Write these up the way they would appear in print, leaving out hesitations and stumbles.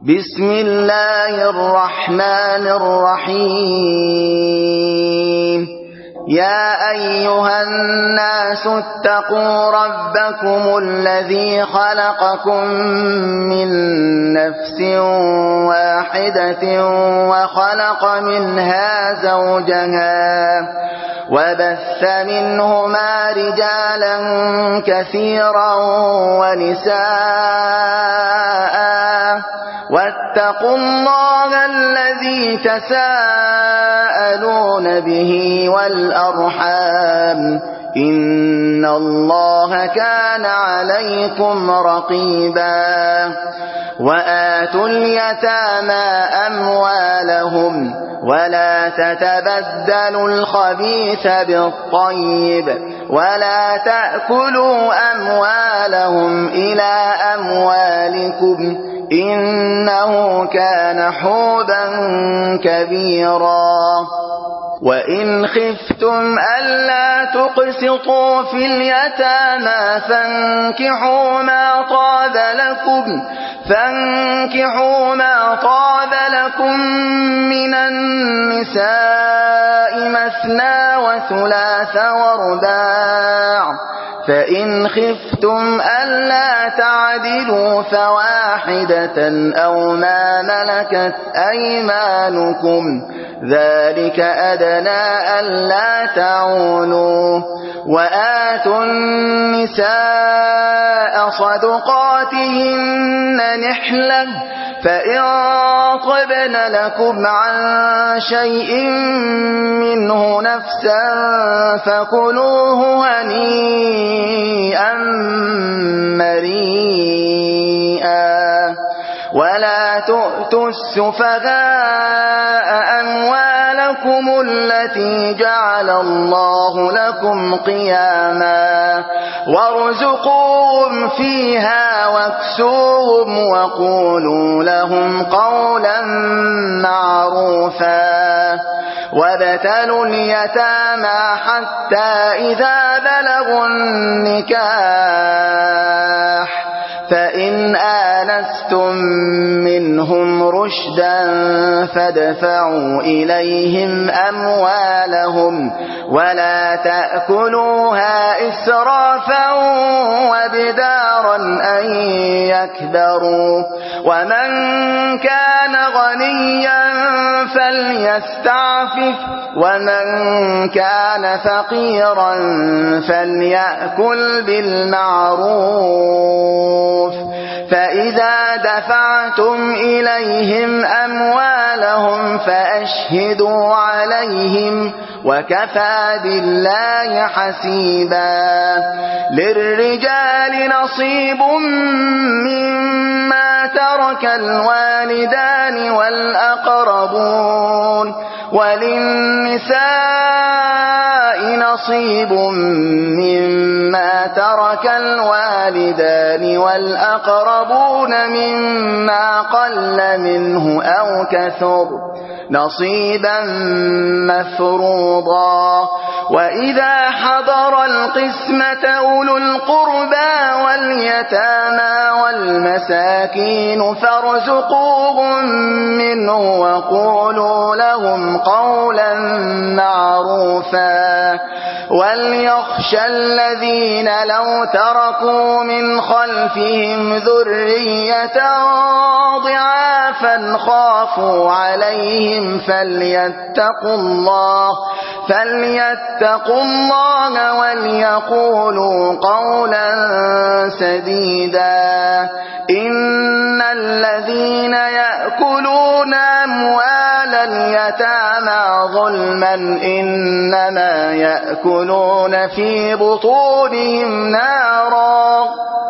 بسم الله الرحمن الرحيم يا أيها الناس اتقوا ربكم الذي خلقكم من نفس واحدة وخلق منها زوجها وبث منهما رجالا كثيرا ونساء واتقوا الله الذي تساءلون به والأرحام إن الله كان عليكم رقيبا وآتوا اليتامى أموالهم ولا تتبدلوا الخبيث بالطيب ولا تأكلوا أموالهم إلى أموالكم إنه كان حوبا كبيرا وإن خفتم ألا تقسطوا في اليتامى فانكحوا ما طاب لكم من النساء مثنى وثلاث ورباع فإن خفتم ألا تعدلوا فواحدة أو ما ملكت أيمانكم ذلك أدنى ألا تعولوا وآتوا النساء صدقاتهن نحلة فإن طبن لكم عن شيء منه نفسا فكلوه هنيئا مريئا ولا تؤتوا السفهاء أموالكم التي جعل الله لكم قياما وارزقوهم فيها واكسوهم وقولوا لهم قولا معروفا وابتلوا اليتامى حتى إذا بلغوا النكاح فإن آنستم منهم رشدا فادفعوا إليهم أموالهم ولا تأكلوها إسرافا وبدارا أن يكبروا ومن كان غنيا فليستعفف ومن كان فقيرا فليأكل بالمعروف فإذا دفعتم إليهم أموالهم فأشهدوا عليهم وكفى بالله حسيبا للرجال نصيب مما ترك الوالدان والأقربون وللنساء نصيب مما ترك الوالدان والأقربون مما قل منه أو كثر نصيبا مفروضا وإذا حضر القسمة أولو القربى واليتامى والمساكين فارزقوهم منه وقولوا لهم قولا معروفا وليخشى الذين لو تركوا من خلفهم ذرية ضعافا خافوا عليهم فليتقوا الله وليقولوا قولا سديدا إن الذين يأكلون أموال اليتامى ظلما إنما يأكلون في بطونهم نارا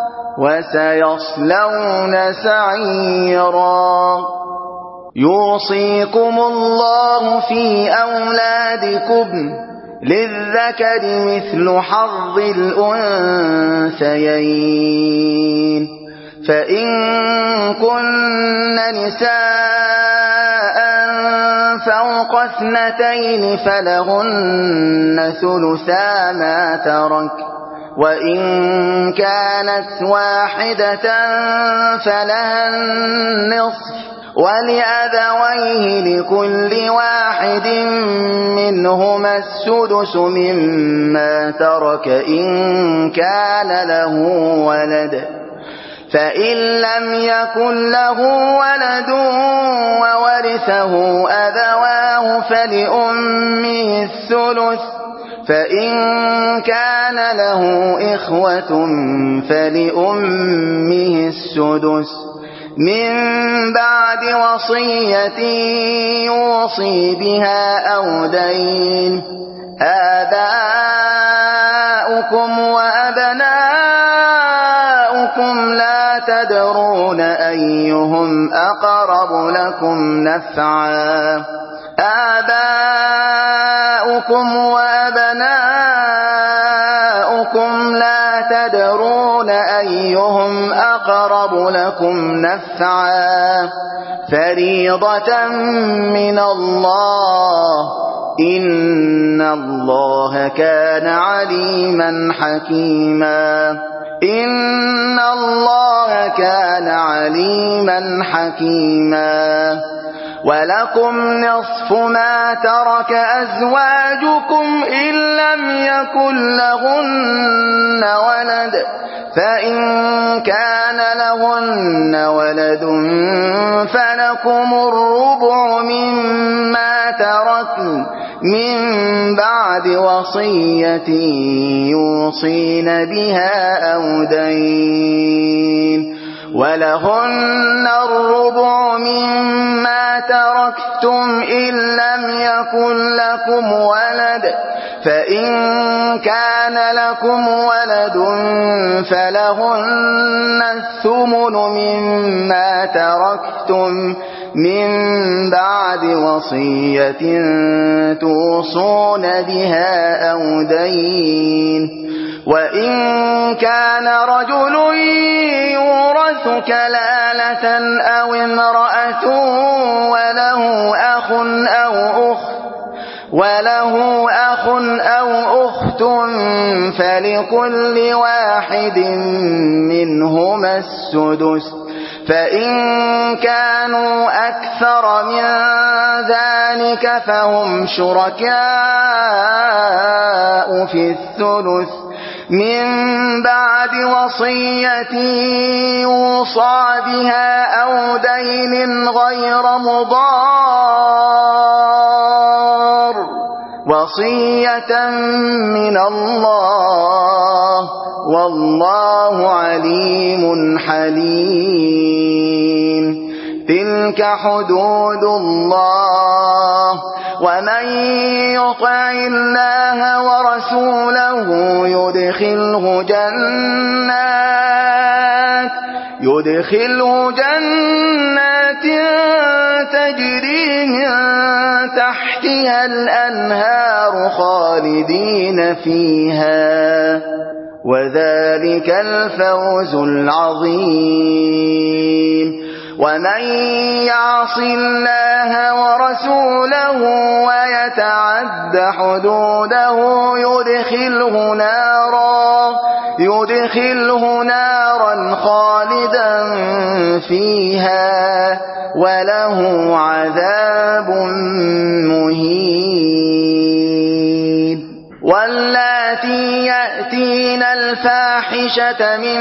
وسيصلون سعيرا يوصيكم الله في أولادكم للذكر مثل حظ الأنثيين فإن كن نساء فوق 2 فلهن ثلثا ما ترك وإن كانت واحدة فلها النصف ولأبويه لكل واحد منهما السدس مما ترك إن كان له ولد فإن لم يكن له ولد وورثه أبواه فلأمه الثلث فإن كان له إخوة فلأمه السدس من بعد وصية يوصي بها أو دين آباؤكم وأبناؤكم لا تدرون أيهم أقرب لكم نفعا آباؤكم وأبناؤكم لا تدرون أيهم أقرب لكم نفعا فريضة من الله إن الله كان عليما حكيما إن الله كان عليما حكيما ولكم نصف ما ترك أزواجكم إن لم يكن لهن ولد فإن كان لهن ولد فلكم الربع مما تركن من بعد وصية يوصين بها أو دين ولهن الربع مما تركتم إن لم يكن لكم ولد فإن كان لكم ولد فلهن الثمن مما تركتم من بعد وصية توصون بها أو دين وإن كان رجل يورث كلالة أو امرأة وله أخ أو أخت فلكل واحد منهما السدس فإن كانوا أكثر من ذلك فهم شركاء في الثلث من بعد وصية يوصى بها أو دين غير مضار وصية من الله والله عليم حليم تلك حدود الله ومن يطع الله ورسوله يدخله جنات تجري من تحتها الأنهار خالدين فيها وذلك الفوز العظيم ومن يعص الله ورسوله ويتعد حدوده يدخله نارا خالدا فيها وله عذاب مهين واللاتي يأتين الفاحشة من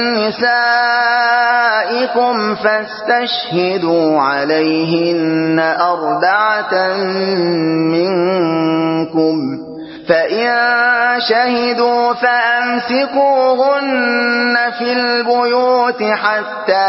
نسائكم فاستشهدوا عليهن 4 منكم فإن شهدوا فأمسكوهن في البيوت حتى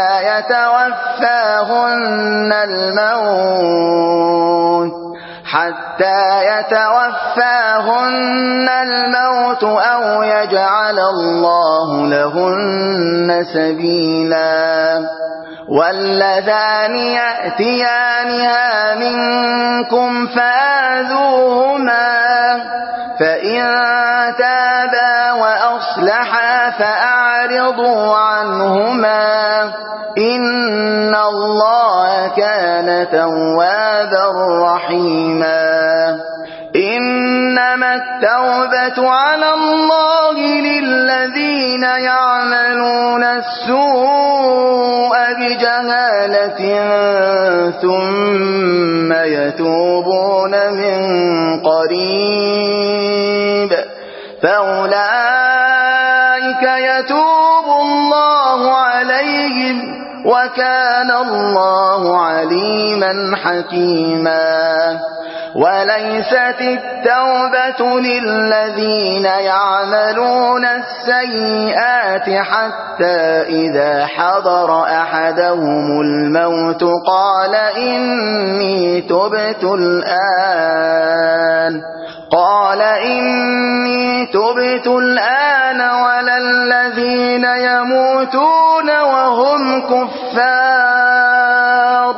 يتوفاهن الموت أو يجعل الله لهن سبيلا واللذان يأتيانها منكم فآذوهما فإن تابا وأصلحا فأعرضوا عنهما إن الله كان توابا رحيما إنما إنما التوبة على الله للذين يعملون السوء بجهالة ثم يتوبون من قريب فأولئك يتوب الله عليهم وكان الله عليما حكيما وليست التوبة للذين يعملون السيئات حتى إذا حضر أحدهم الموت قال إني تبت الآن ولا الذين يموتون وهم كفار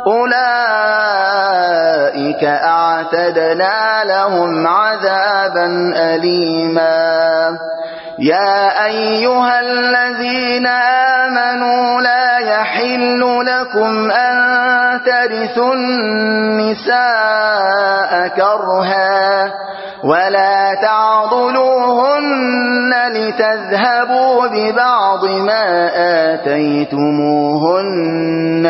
أولئك أعتدنا لهم عذابا أليما يا أيها الذين آمنوا لا يحل لكم أن ترثوا النساء كرها ولا تعضلوهن لتذهبوا ببعض ما آتيتموهن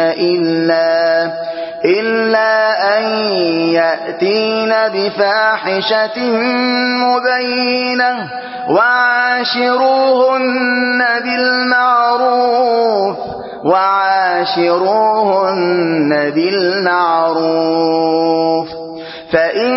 إلا أن يأتين بفاحشة مبينة وعاشروهن بالمعروف فإن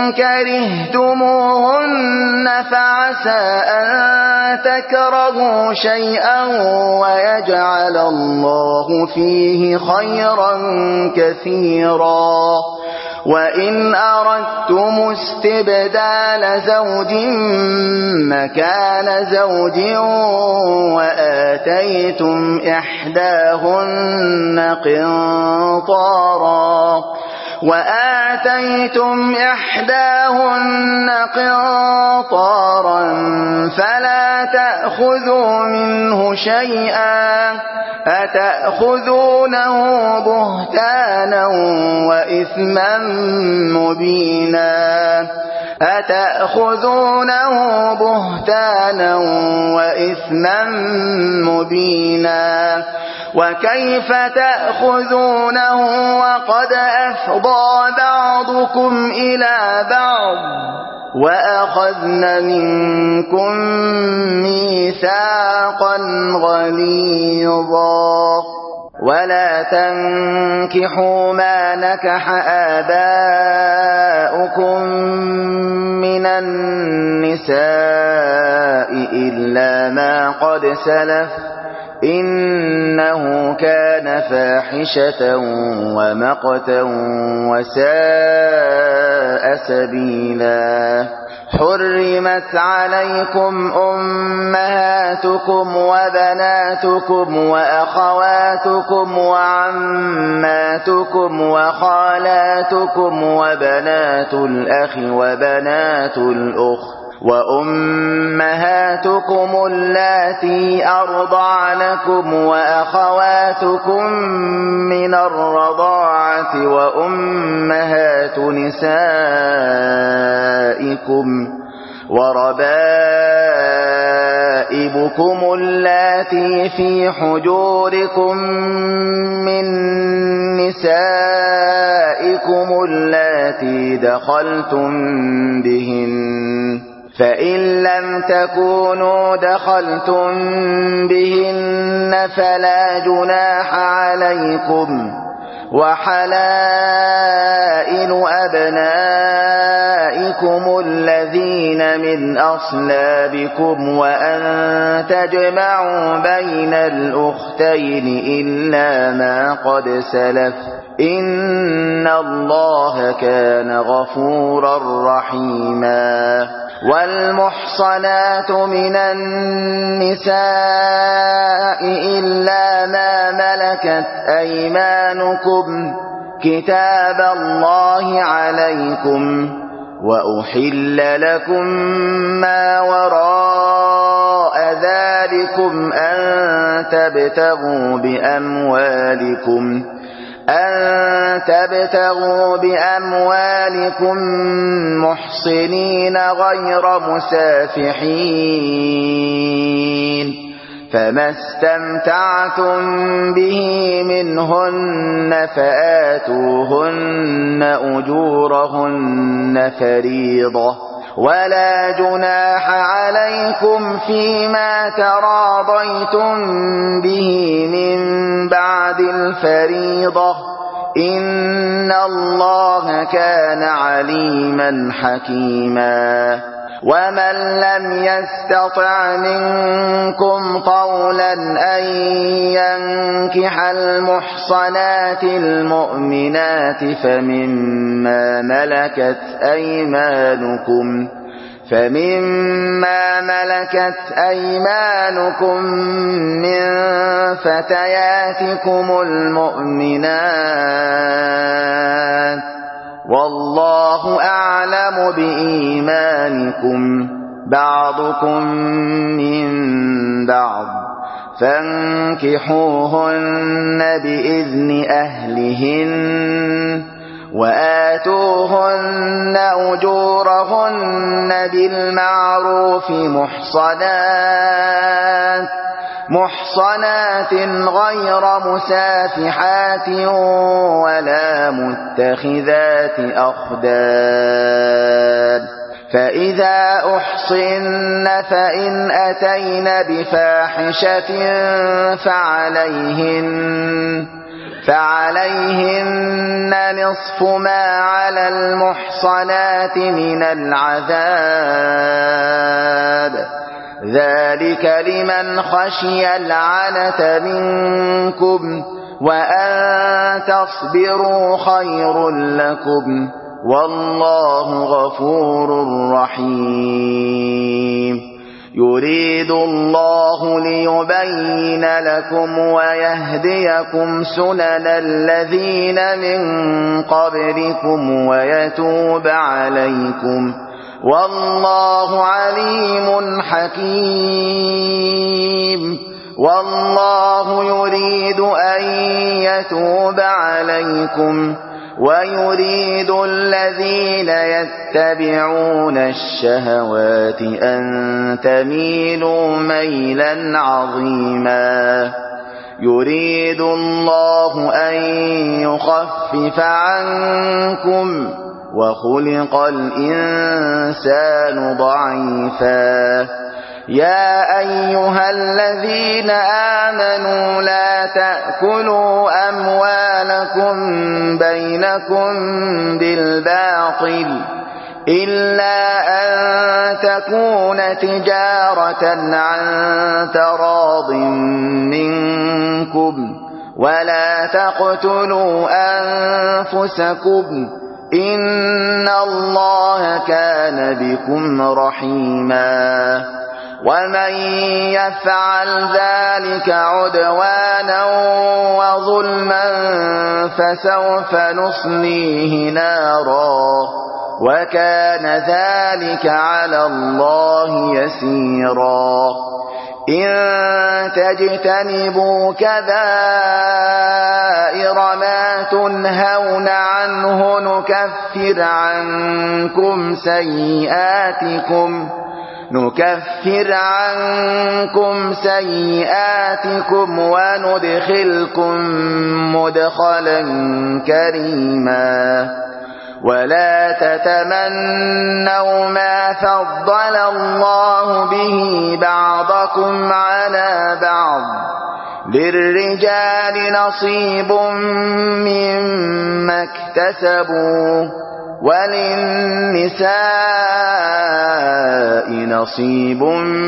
كرهتموهن فعسى أن تكرهوا شيئا ويجعل الله فيه خيرا كثيرا وإن أردتم استبدال زوج مكان زوج وآتيتم إحداهن قنطارا فلا تأخذوا منه شيئا أتأخذونه بهتانا وإثما مبينا وكيف تأخذونه وقد أفضى بعضكم إلى بعض وأخذن منكم ميثاقا غليظا ولا تنكحوا ما نكح آباؤكم من النساء إلا ما قد سلف إنه كان فاحشة ومقتا وساء سبيلا حرمت عليكم أمهاتكم وبناتكم وأخواتكم وعماتكم وخالاتكم وبنات الأخ وبنات الأخت وأمهاتكم اللاتي أرضعنكم وأخواتكم من الرضاعة وأمهات نسائكم وربائبكم اللاتي في حجوركم من نسائكم اللاتي دخلتم بهن فإن لم تكونوا دخلتم بهن فلا جناح عليكم وحلائل أبنائكم الذين من أصلابكم وأن تجمعوا بين الأختين إلا ما قد سلف إن الله كان غفورا رحيما والمحصنات من النساء إلا ما ملكت أيمانكم كتاب الله عليكم وأحل لكم ما وراء ذلكم أن تبتغوا بأموالكم محصنين غير مسافحين فما استمتعتم به منهن فآتوهن أجورهن فريضة ولا جناح عليكم فيما تراضيتم به من بعد الفريضة إن الله كان عليما حكيما ومن لم يستطع منكم طولا أن ينكح المحصنات المؤمنات فمما ملكت أيمانكم من فتياتكم المؤمنات والله أعلم بإيمانكم بعضكم من بعض فانكحوهن بإذن أهلهن وآتوهن أجورهن بالمعروف محصنات غير مسافحات ولا متخذات أخدان فإذا أحصن فإن أتين بفاحشة فعليهن نصف ما على المحصنات من العذاب ذلك لمن خشي العنة منكم وأن تصبروا خير لكم والله غفور رحيم يريد الله ليبين لكم ويهديكم سنن الذين من قبلكم ويتوب عليكم والله عليم حكيم والله يريد أن يتوب عليكم ويريد الذين يتبعون الشهوات أن تميلوا ميلا عظيما يريد الله أن يخفف عنكم وخلق الإنسان ضعيفا يا أيها الذين آمنوا لا تأكلوا أموالكم بينكم بالباطل إلا أن تكون تجارة عن تراض منكم ولا تقتلوا أنفسكم إن الله كان بكم رحيما ومن يفعل ذلك عدوانا وظلما فسوف نصليه نارا وكان ذلك على الله يسيرا إن تجتنبوا كبائر ما تنهون عنه نكفر عنكم سيئاتكم وندخلكم مدخلا كريما ولا تتمنوا ما فضل الله به بعضكم على بعض للرجال نصيب مما اكتسبوا وللنساء نصيب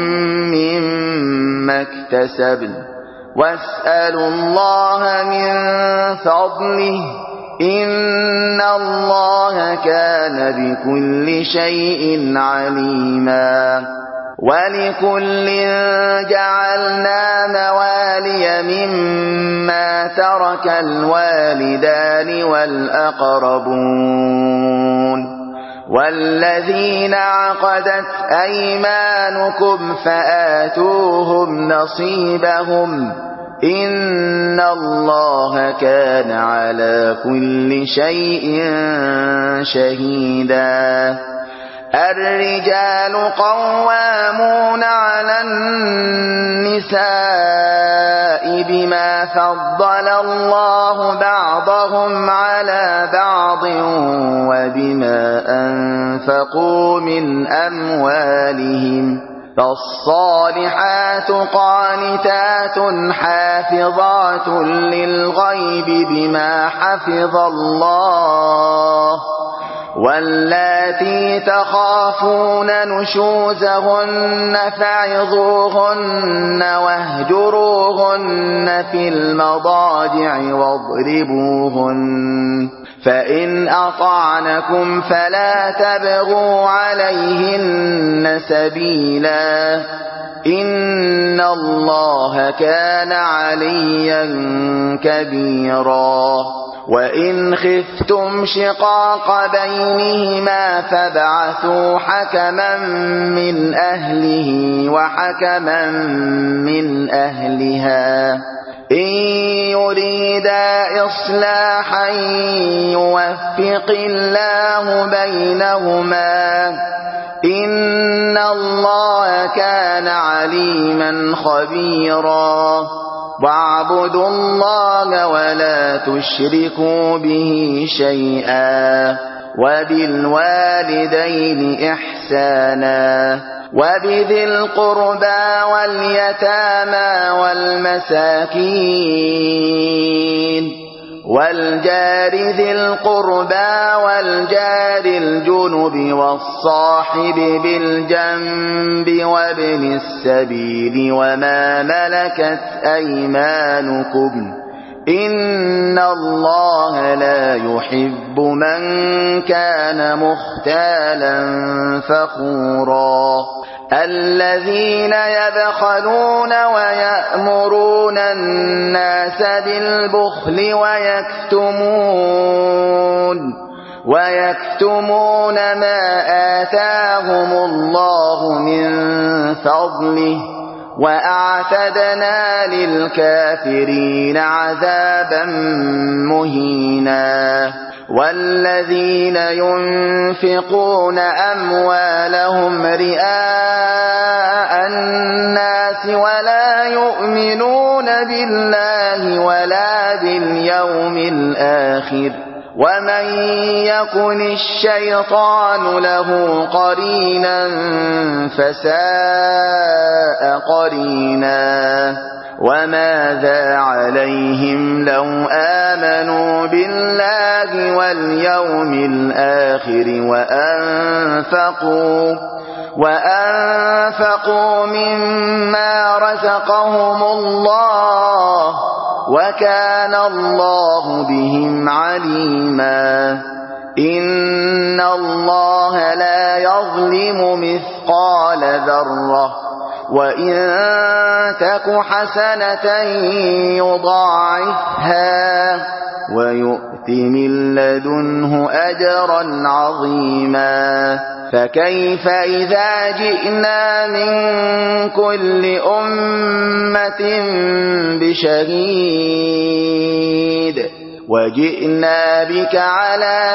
مما اكتسبن واسألوا الله من فضله إن الله كان بكل شيء عليما ولكل جعلنا موالي مما ترك الوالدان والأقربون والذين عقدت أيمانكم فآتوهم نصيبهم إن الله كان على كل شيء شهيدا الرجال قوامون على النساء بما فضل الله بعضهم على بعض وبما أنفقوا من أموالهم فالصالحات قانتات حافظات للغيب بما حفظ الله واللاتي تخافون نشوزهن فعظوهن واهجروهن في المضاجع واضربوهن فإن أطعنكم فلا تبغوا عليهن سبيلا إن الله كان عليا كبيرا وإن خفتم شقاق بينهما فابعثوا حكما من أهله وحكما من أهلها إن يريدا إصلاحا يوفق الله بينهما إن الله كان عليما خبيرا واعبدوا الله ولا تشركوا به شيئا وبالوالدين إحسانا وبذي القربى واليتامى والمساكين والجار ذي القربى والجار الجنب والصاحب بالجنب وابن السبيل وما ملكت أيمانكم إن الله لا يحب من كان مختالا فخورا الذين يبخلون ويأمرون الناس بالبخل ويكتمون ما آتاهم الله من فضله وأعتدنا للكافرين عذابا مهينا والذين ينفقون أموالهم رئاء الناس ولا يؤمنون بالله ولا باليوم الآخر ومن يكن الشيطان له قرينا فساء قرينا وماذا عليهم لو آمنوا بالله واليوم الآخر وأنفقوا مما رزقهم الله وكان الله بهم عليما إن الله لا يظلم مثقال ذرة وإن تك حسنة يضاعفها ويؤت من لدنه أجرا عظيما فكيف إذا جئنا من كل أمة بشهيد وجئنا بك على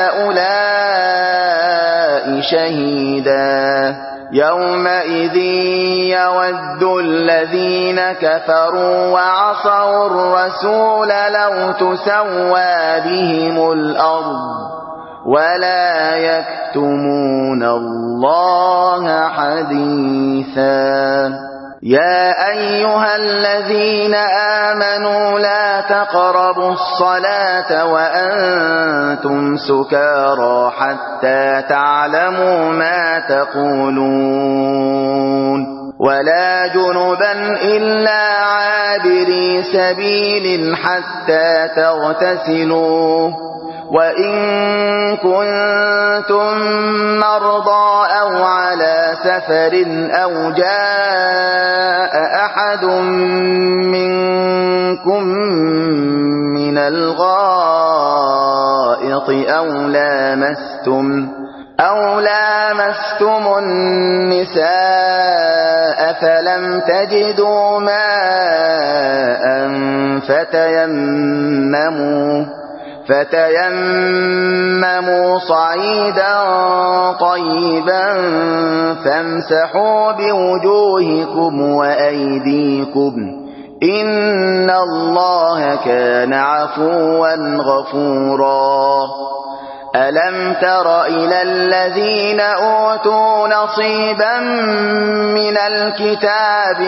هؤلاء شهيدا يومئذ يود الذين كفروا وعصوا الرسول لو تسوى بهم الأرض ولا يكتمون الله حديثا يا أيها الذين آمنوا لا تقربوا الصلاة وأنتم سكارى حتى تعلموا ما تقولون ولا جنبا إلا عابري سبيل حتى تغتسلوا وإن كنتم مرضى أو على سفر أو جاء أحد منكم من الغائط أو لامستم النساء أفلم تجدوا ماء فتيمموا صعيدا طيبا فامسحوا بوجوهكم وأيديكم إن الله كان عفوا غفورا ألم تر إلى الذين أوتوا نصيبا من الكتاب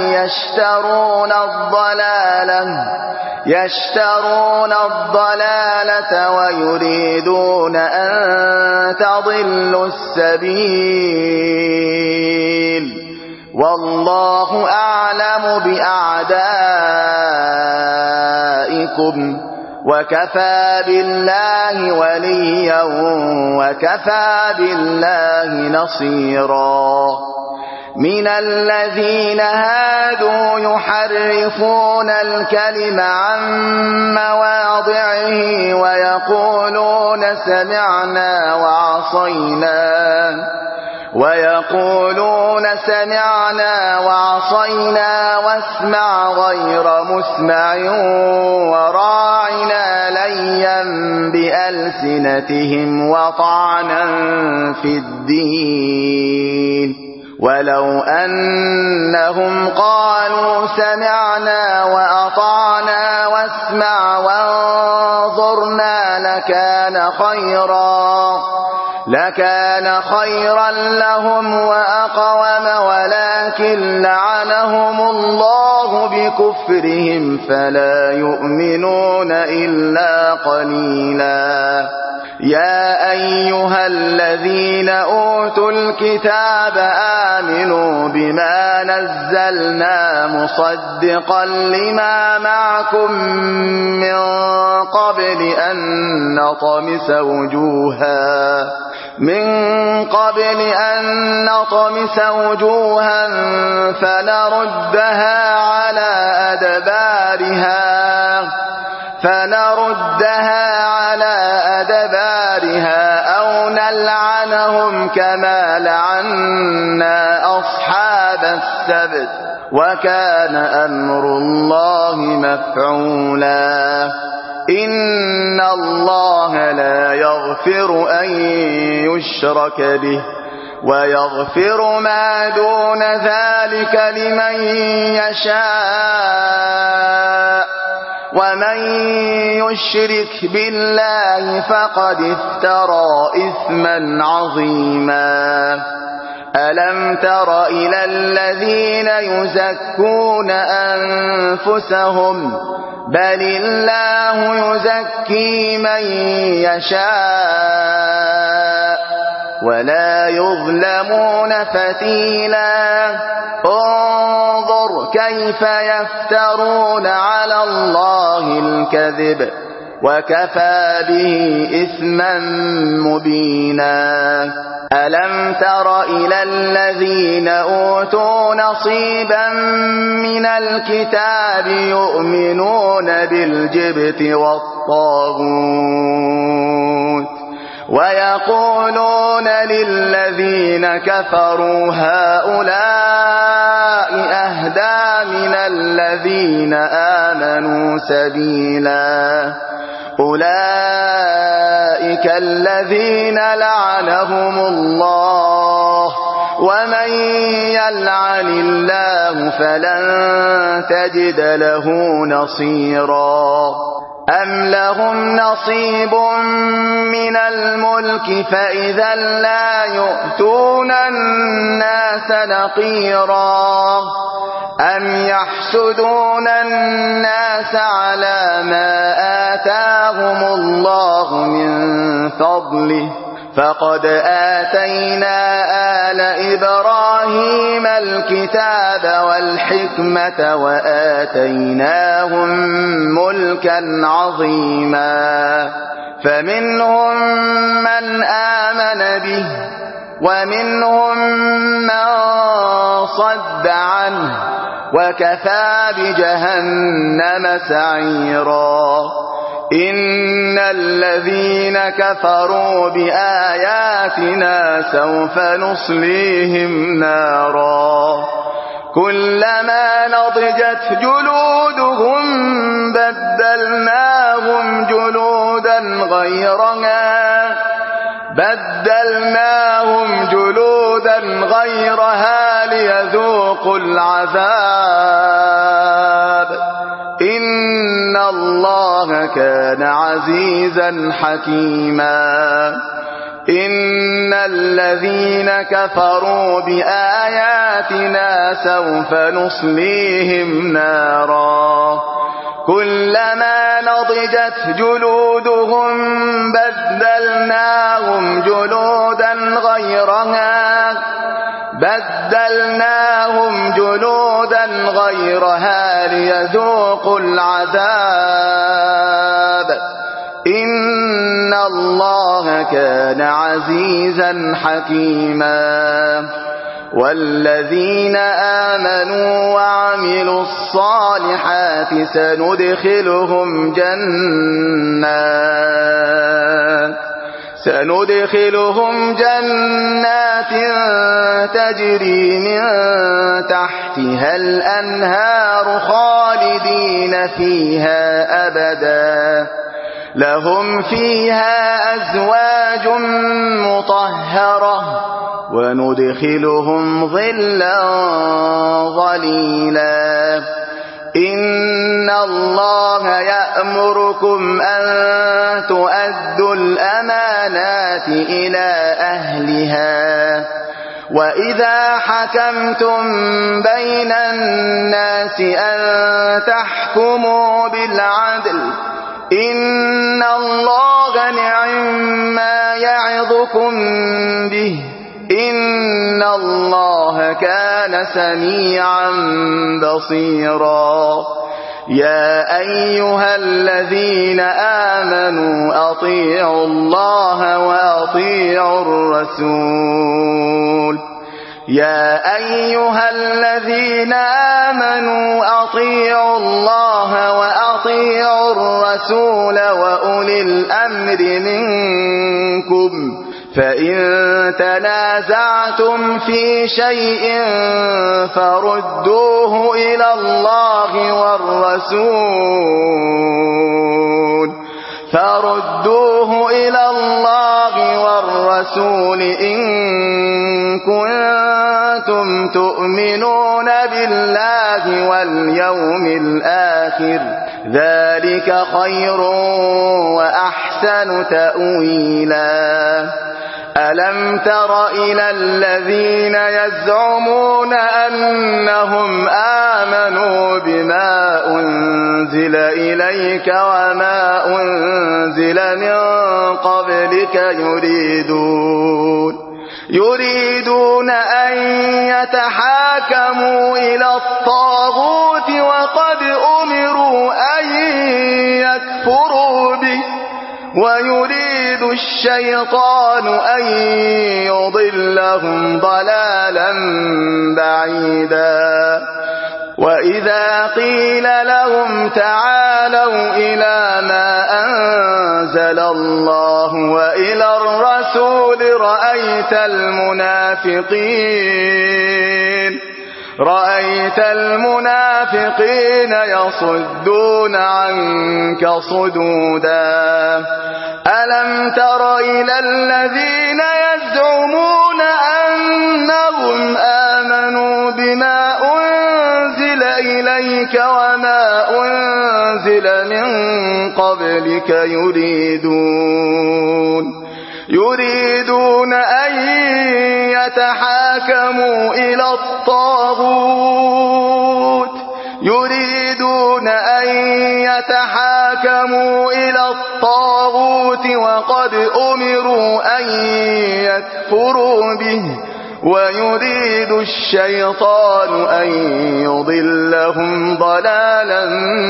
يشترون الضلالة ويريدون أن تضلوا السبيل والله أعلم بأعدائكم وكفى بالله وليا وكفى بالله نصيرا من الذين هادوا يحرفون الكلم عن مواضعه ويقولون سمعنا وعصينا واسمع غير مسمع وراعنا ليا بألسنتهم وطعنا في الدين ولو أنهم قالوا سمعنا وأطعنا واسمع وانظرنا لكان خيرا لهم وأقوم ولكن لعنهم الله بكفرهم فلا يؤمنون إلا قليلا يا أيها الذين أوتوا الكتاب آمنوا بما نزلنا مصدقا لما معكم من قبل أن نطمس وجوها فنردها على أدبارها أو نلعنهم كما لعنا أصحاب السبت وكان أمر الله مفعولا إن الله لا يغفر أن يشرك به ويغفر ما دون ذلك لمن يشاء ومن يشرك بالله فقد افترى إثما عظيما ألم تر إلى الذين يزكون أنفسهم بل الله يزكي من يشاء ولا يظلمون فتيلا انظر كيف يفترون على الله الكذب وكفى به إثما مبينا ألم تر إلى الذين أوتوا نصيبا من الكتاب يؤمنون بالجبت والطاغوت ويقولون للذين كفروا هؤلاء أهدى من الذين آمنوا سبيلا أولئك الذين لعنهم الله ومن يلعن الله فلن تجد له نصيرا أم لهم نصيب من الملك فإذا لا يؤتون الناس نقيرا أم يحسدون الناس على ما آتاهم الله من فضله فقد آتينا آل إبراهيم الكتاب والحكمة وآتيناهم ملكا عظيما فمنهم من آمن به ومنهم من صد عنه وكفى بجهنم سعيرا إن الذين كفروا بآياتنا سوف نصليهم نارا كلما نضجت جلودهم بدلناهم جلودا غيرها ليذوقوا العذاب إن الله كان عزيزا حكيما إن الذين كفروا بآياتنا سوف نصليهم نارا كلما نضجت جلودهم بدلناهم جلودا غيرها ليذوقوا العذاب إن الله كان عزيزا حكيما والذين آمنوا وعملوا الصالحات سندخلهم جنات تجري من تحتها الأنهار خالدين فيها أبدا لهم فيها أزواج مطهرة وندخلهم ظلا ظليلا إن الله يأمركم أن تؤدوا الأمانات إلى أهلها وإذا حكمتم بين الناس أن تحكموا بالعدل إن الله نعما يعظكم به إن الله كان سميعا بصيرا يا أيها الذين آمنوا أطيعوا الله وأطيعوا الرسول وأولي الأمر منكم فإن تنازعتم في شيء فردوه إلى الله والرسول إن كنتم تؤمنون بالله واليوم الآخر ذلك خير وأحسن تأويلا ألم تر إلى الذين يزعمون أنهم آمنوا بما أنزل إليك وما أنزل من قبلك يريدون أن يتحاكموا إلى الطاغوت وقد أمروا أن يكفروا به ويريد الشيطان أن يضلهم ضلالا بعيدا وإذا قيل لهم تعالوا إلى ما أنزل الله وإلى الرسول رأيت المنافقين يصدون عنك صدودا ألم تر إلى الذين يزعمون أنهم آمنوا بما أنزل إليك وما أنزل من قبلك يريدون أن يتحاكموا إلى الطاغوت وقد أمروا أن يكفروا به ويريد الشيطان أن يضلهم ضلالا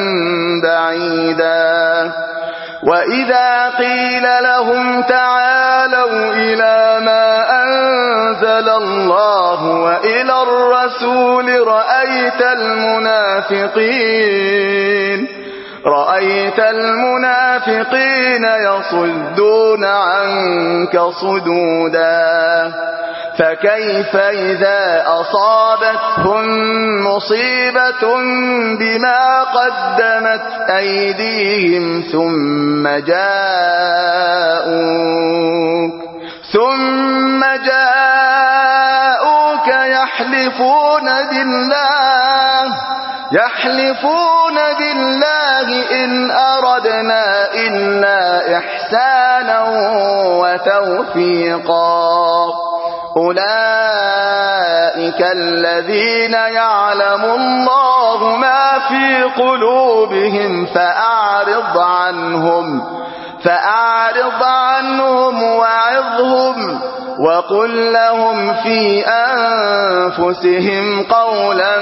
بعيدا وإذا قيل لهم تعالوا إلى ما أنزل الله وإلى الرسول رأيت المنافقين يصدون عنك صدودا فكيف إذا أصابتهم مصيبة بما قدمت أيديهم ثم جاءوك يحلفون بالله إن أردنا إلا إحسانا وتوفيقا أولئك الذين يعلم الله ما في قلوبهم فأعرض عنهم وعظهم وقل لهم في أنفسهم قولا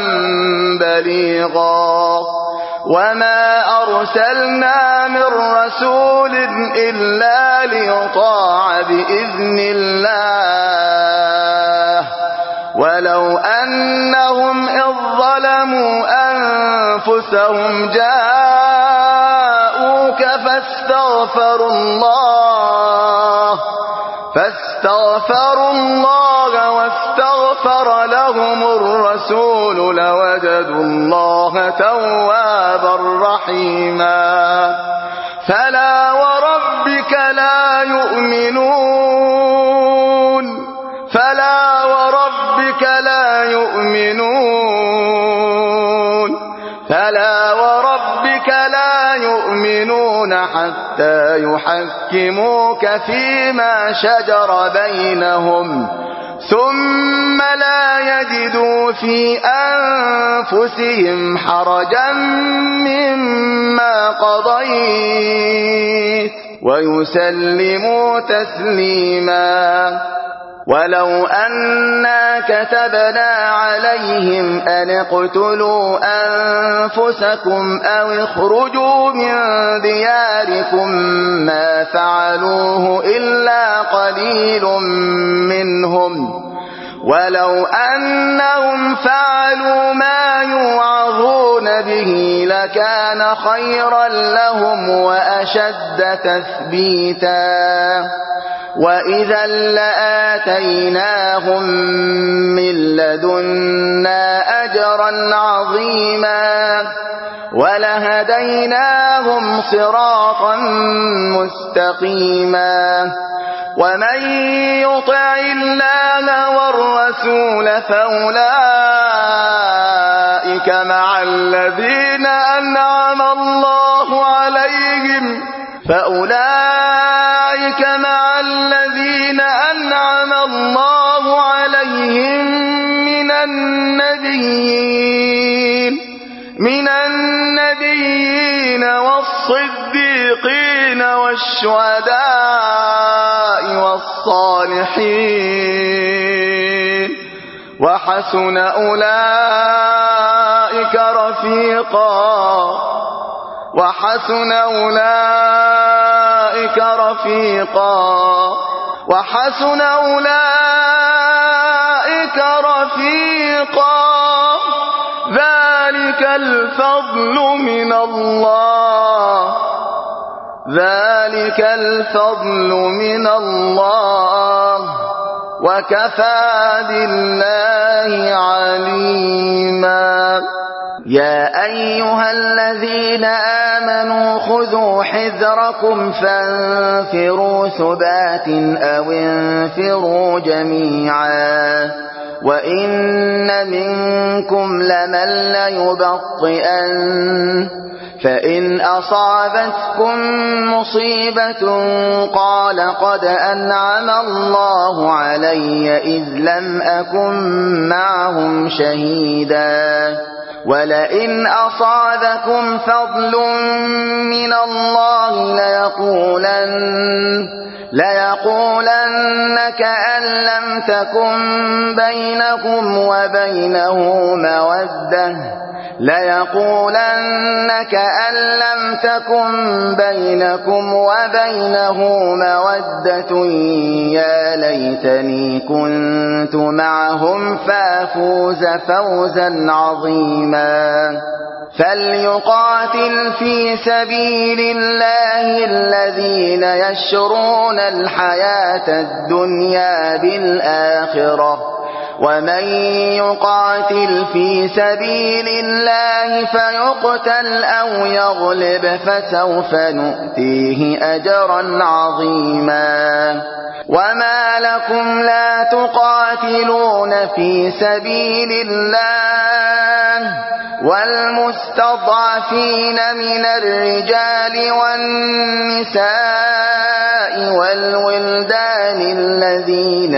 بليغا وما أرسلنا من رسول إلا ليطاع بإذن الله ولو أنهم إذ ظلموا أنفسهم جاءوك فاستغفروا الله واستغفر لهم الرسول لوجدوا الله توابا رحيما فلا وربك لا يؤمنون حتى يحكموك فيما شجر بينهم ثم لا يجدوا في أنفسهم حرجا مما قضيت ويسلموا تسليما ولو أنا كتبنا عليهم أن اقتلوا أنفسكم أو اخرجوا من دياركم ما فعلوه إلا قليل منهم ولو أنهم فعلوا ما يوعظون به لكان خيرا لهم وأشد تثبيتا وإذا لآتيناهم من لدنا أجرا عظيما ولهديناهم صراطا مستقيما ومن يطع الله والرسول فأولئك مع الذين أنعم الله عليهم من النبيين والصديقين والشهداء والصالحين وحسن أولئك رفيقا ذلك الفضل من الله وكفى بالله عليما يا أيها الذين آمنوا خذوا حذركم فانفروا ثبات أو انفروا جميعا وإن منكم لمن ليبطئن فإن أصابتكم مصيبة قال قد أنعم الله علي إذ لم أكن معهم شهيدا ولئن أصابكم فضل من الله ليقولن كأن لم تكن بينكم وبينه مودة يا ليتني كنت معهم فافوز فوزا عظيما فليقاتل في سبيل الله الذين يشرون الحياة الدنيا بالآخرة ومن يقاتل في سبيل الله فيقتل أو يغلب فسوف نؤتيه أجرا عظيما وما لكم لا تقاتلون في سبيل الله والمستضعفين من الرجال والنساء والولدان الذين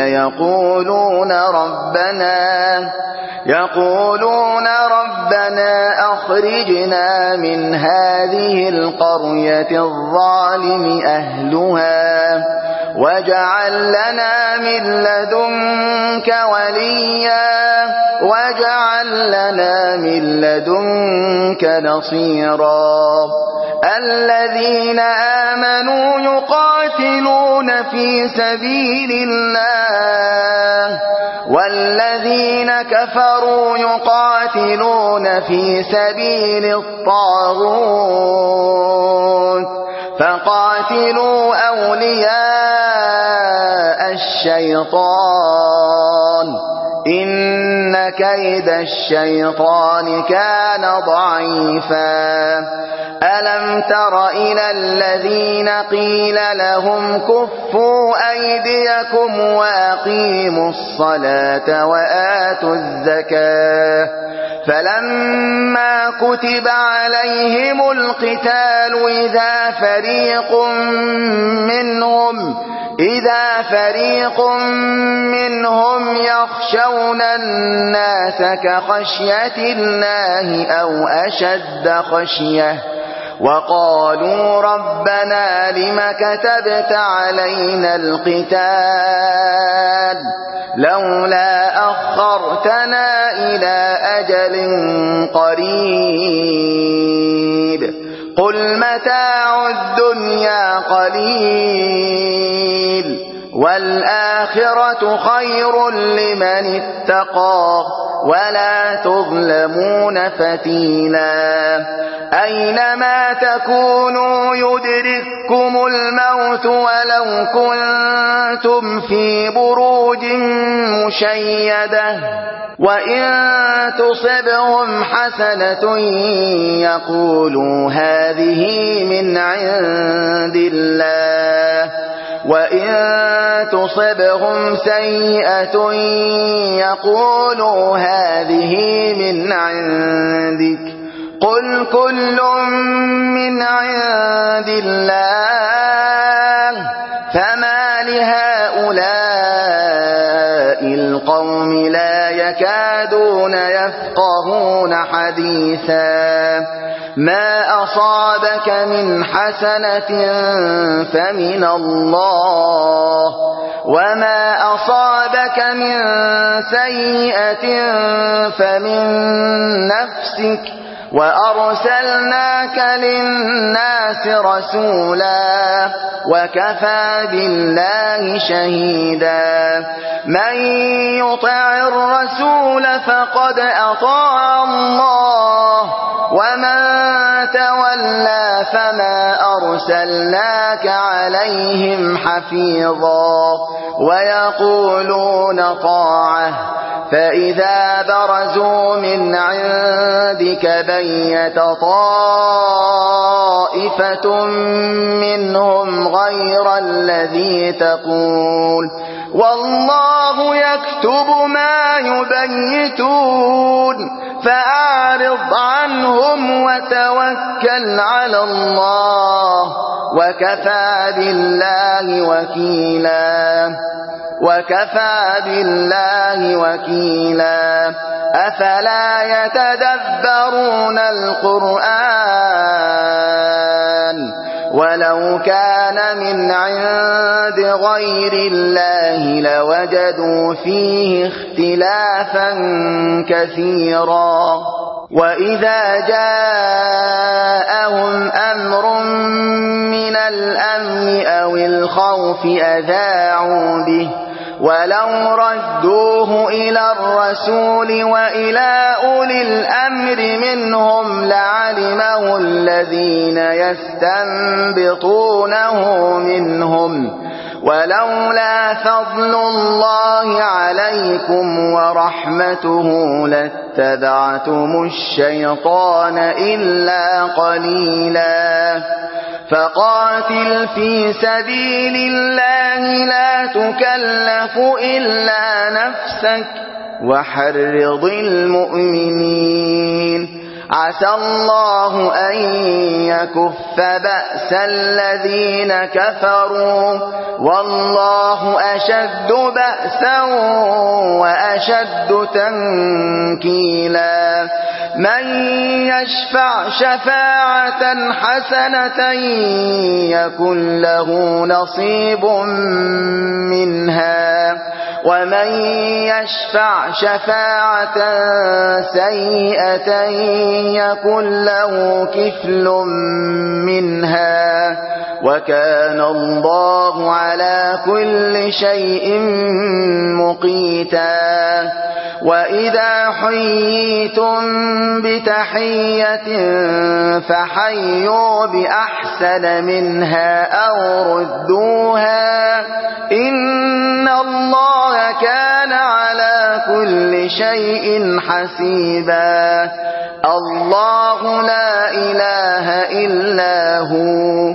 يقولون ربنا أخرجنا من هذه القرية الظالم أهلها واجعل لنا من لدنك وليا واجعل لنا من لدنك نصيرا الذين آمنوا يقاتلون في سبيل الله والذين كفروا يقاتلون في سبيل الطاغوت فقاتلوا أولياء الشيطان إن كيد الشيطان كان ضعيفا ألم تر إلى الذين قيل لهم كفوا أيديكم وأقيموا الصلاة وآتوا الزكاة فلما كتب عليهم القتال إذا فريق منهم يخشون الناس كخشية الله أو أشد خشية وقالوا ربنا لم كتبت علينا القتال لولا أخرتنا إلى أجل قريب قل متاع الدنيا قليل والآخرة خير لمن اتقى ولا تظلمون فتيلا أينما تكونوا يدرككم الموت ولو كنتم في بروج مشيدة وإن تصبهم حسنة يقولوا هذه من عند الله وإن تصبهم سيئة يقولوا هذه من عندك قل كل من عند الله فما لهؤلاء القوم لا يكادون يفقهون حديثا ما أصابك من حسنة فمن الله وما أصابك من سيئة فمن نفسك وأرسلناك للناس رسولا وكفى بالله شهيدا من يطع الرسول فقد أطاع الله ومن تولى فما أرسلناك عليهم حفيظا ويقولون طاعة فإذا برزوا من عندك بيت طائفة منهم غير الذي تقول والله يكتب ما يبيتون فأعرض عنهم وتوكل على الله وكفى بالله وكيلا أفلا يتدبرون القرآن ولو كان من عند غير الله لوجدوا فيه اختلافا كثيرا وإذا جاءهم أمر من الأمن أو الخوف أذاعوا به ولو ردوه إلى الرسول وإلى أولي الأمر منهم لعلمه الذين يستنبطونه منهم ولولا فضل الله عليكم ورحمته لاتبعتم الشيطان إلا قليلا فقاتل في سبيل الله لا تكلف إلا نفسك وحرض المؤمنين عسى الله أن يكف بأس الذين كفروا والله أشد بأسا وأشد تنكيلا من يشفع شفاعة حسنة يكن له نصيب منها ومن يشفع شفاعة سيئة يكن له كفل منها وكان الله على كل شيء مقيتا وإذا حييتم بتحية فحيوا بأحسن منها أو ردوها إن الله كان على كل شيء حسيبا الله لا إله إلا هو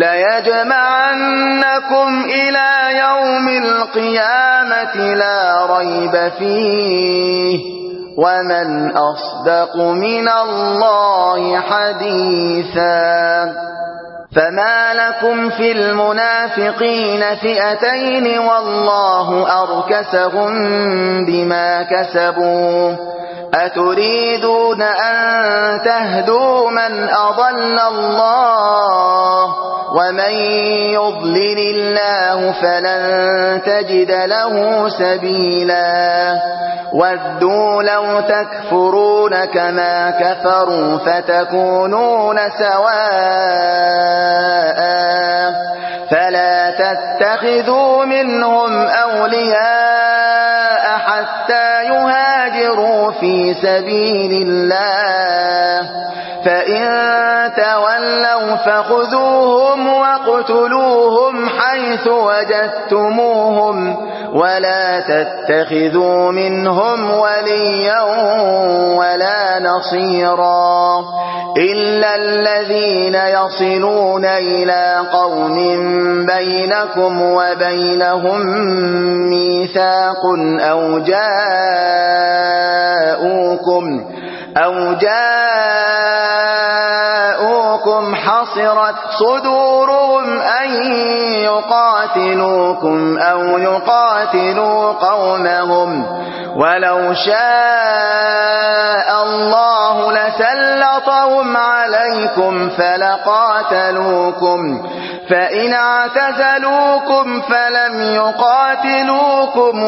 ليجمعنكم إلى يوم القيامة لا ريب فيه ومن أصدق من الله حديثا فما لكم في المنافقين فئتين والله أركسهم بما كسبوا أتريدون أن تهدوا من أضل الله ومن يضلل الله فلن تجد له سبيلا ودوا لو تكفرون كما كفروا فتكونون سواء فلا تتخذوا منهم أولياء حتى يهاجروا في سبيل الله فإن تولوا فخذوهم واقتلوهم حيث وجدتموهم ولا تتخذوا منهم وليا ولا نصيرا إلا الذين يصلون إلى قوم بينكم وبينهم ميثاق أو جاءوكم حصرت صدورهم أن يقاتلوكم أو يقاتلوا قومهم ولو شاء الله لسلطهم عليكم فلقاتلوكم فإن اعتزلوكم فلم يقاتلوكم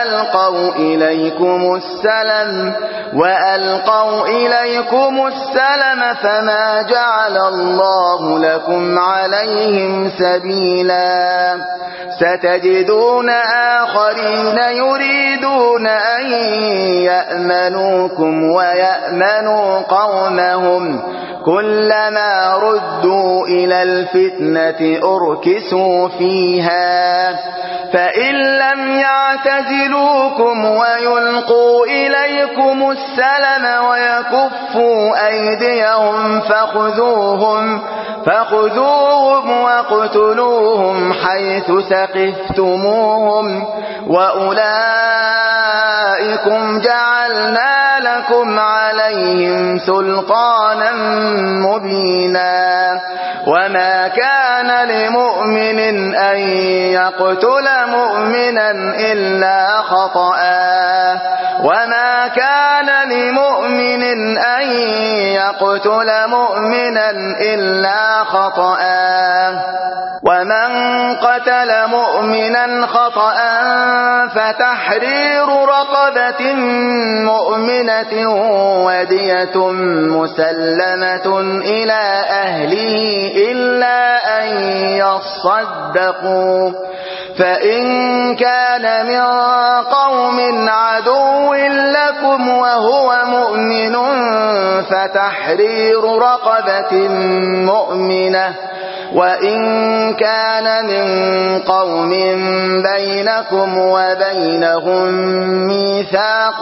وألقوا إليكم السلم فما جعل الله لكم عليهم سبيلا ستجدون آخرين يريدون أن يأمنوكم ويأمنوا قومهم كلما ردوا إلى الفتنة أركسوا فيها فإن لم يعتزلوكم ويلقوا إليكم السلم ويكفوا أيديهم فخذوهم واقتلوهم حيث ثقفتموهم وأولئكم جعلنا لكم عليهم سلطانا مبينا وما كان لمؤمن أن يقتل مؤمنا إلا خطأ وما كان لمؤمن أن يقتل مؤمنا إلا خطأ ومن قتل مؤمنا خطأ فتحرير رقبة مؤمنة ودية مسلمة إلى أهله إلا أن يصدقوا فإن كان من قوم عدو لكم وهو مؤمن فتحرير رقبة مؤمنة، وإن كان من قوم بينكم وبينهم ميثاق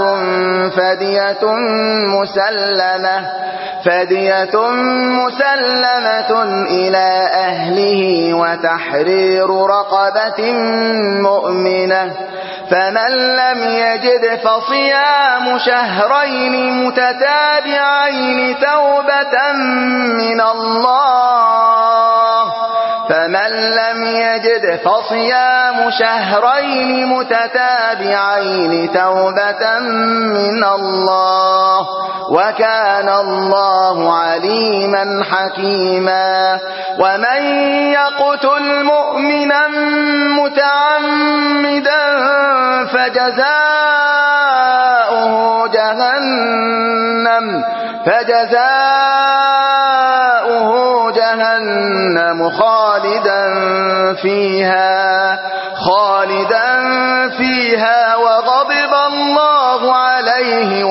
فدية مسلمة إلى أهله وتحرير رقبة مؤمنة، فمن لم يجد فصيام شهرين متتابعين توبة من الله وكان الله عليما حكيما. ومن يقتل مؤمنا متعمدا فجزاؤه جهنم خالدا فيها وغضب الله عليه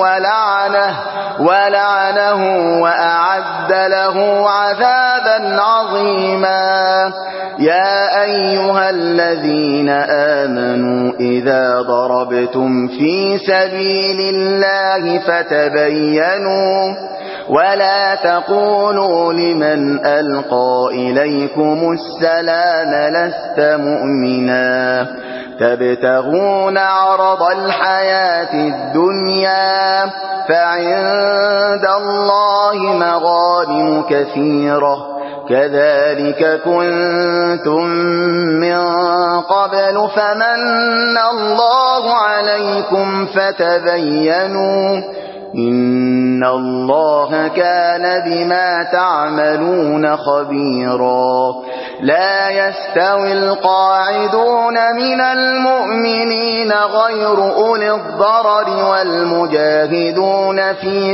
ولعنه وأعد له عذابا عظيما. يا أيها الذين آمنوا إذا ضربتم في سبيل الله فتبينوا ولا تقولوا لمن ألقى إليكم السلام لست مؤمنا تبتغون عرض الحياة الدنيا فعند الله مغانم كثيرة كذلك كنتم من قبل فمن الله عليكم فتبينوا إن الله كان بما تعملون خبيرا. لا يستوي القاعدون من المؤمنين غير أولي الضرر والمجاهدون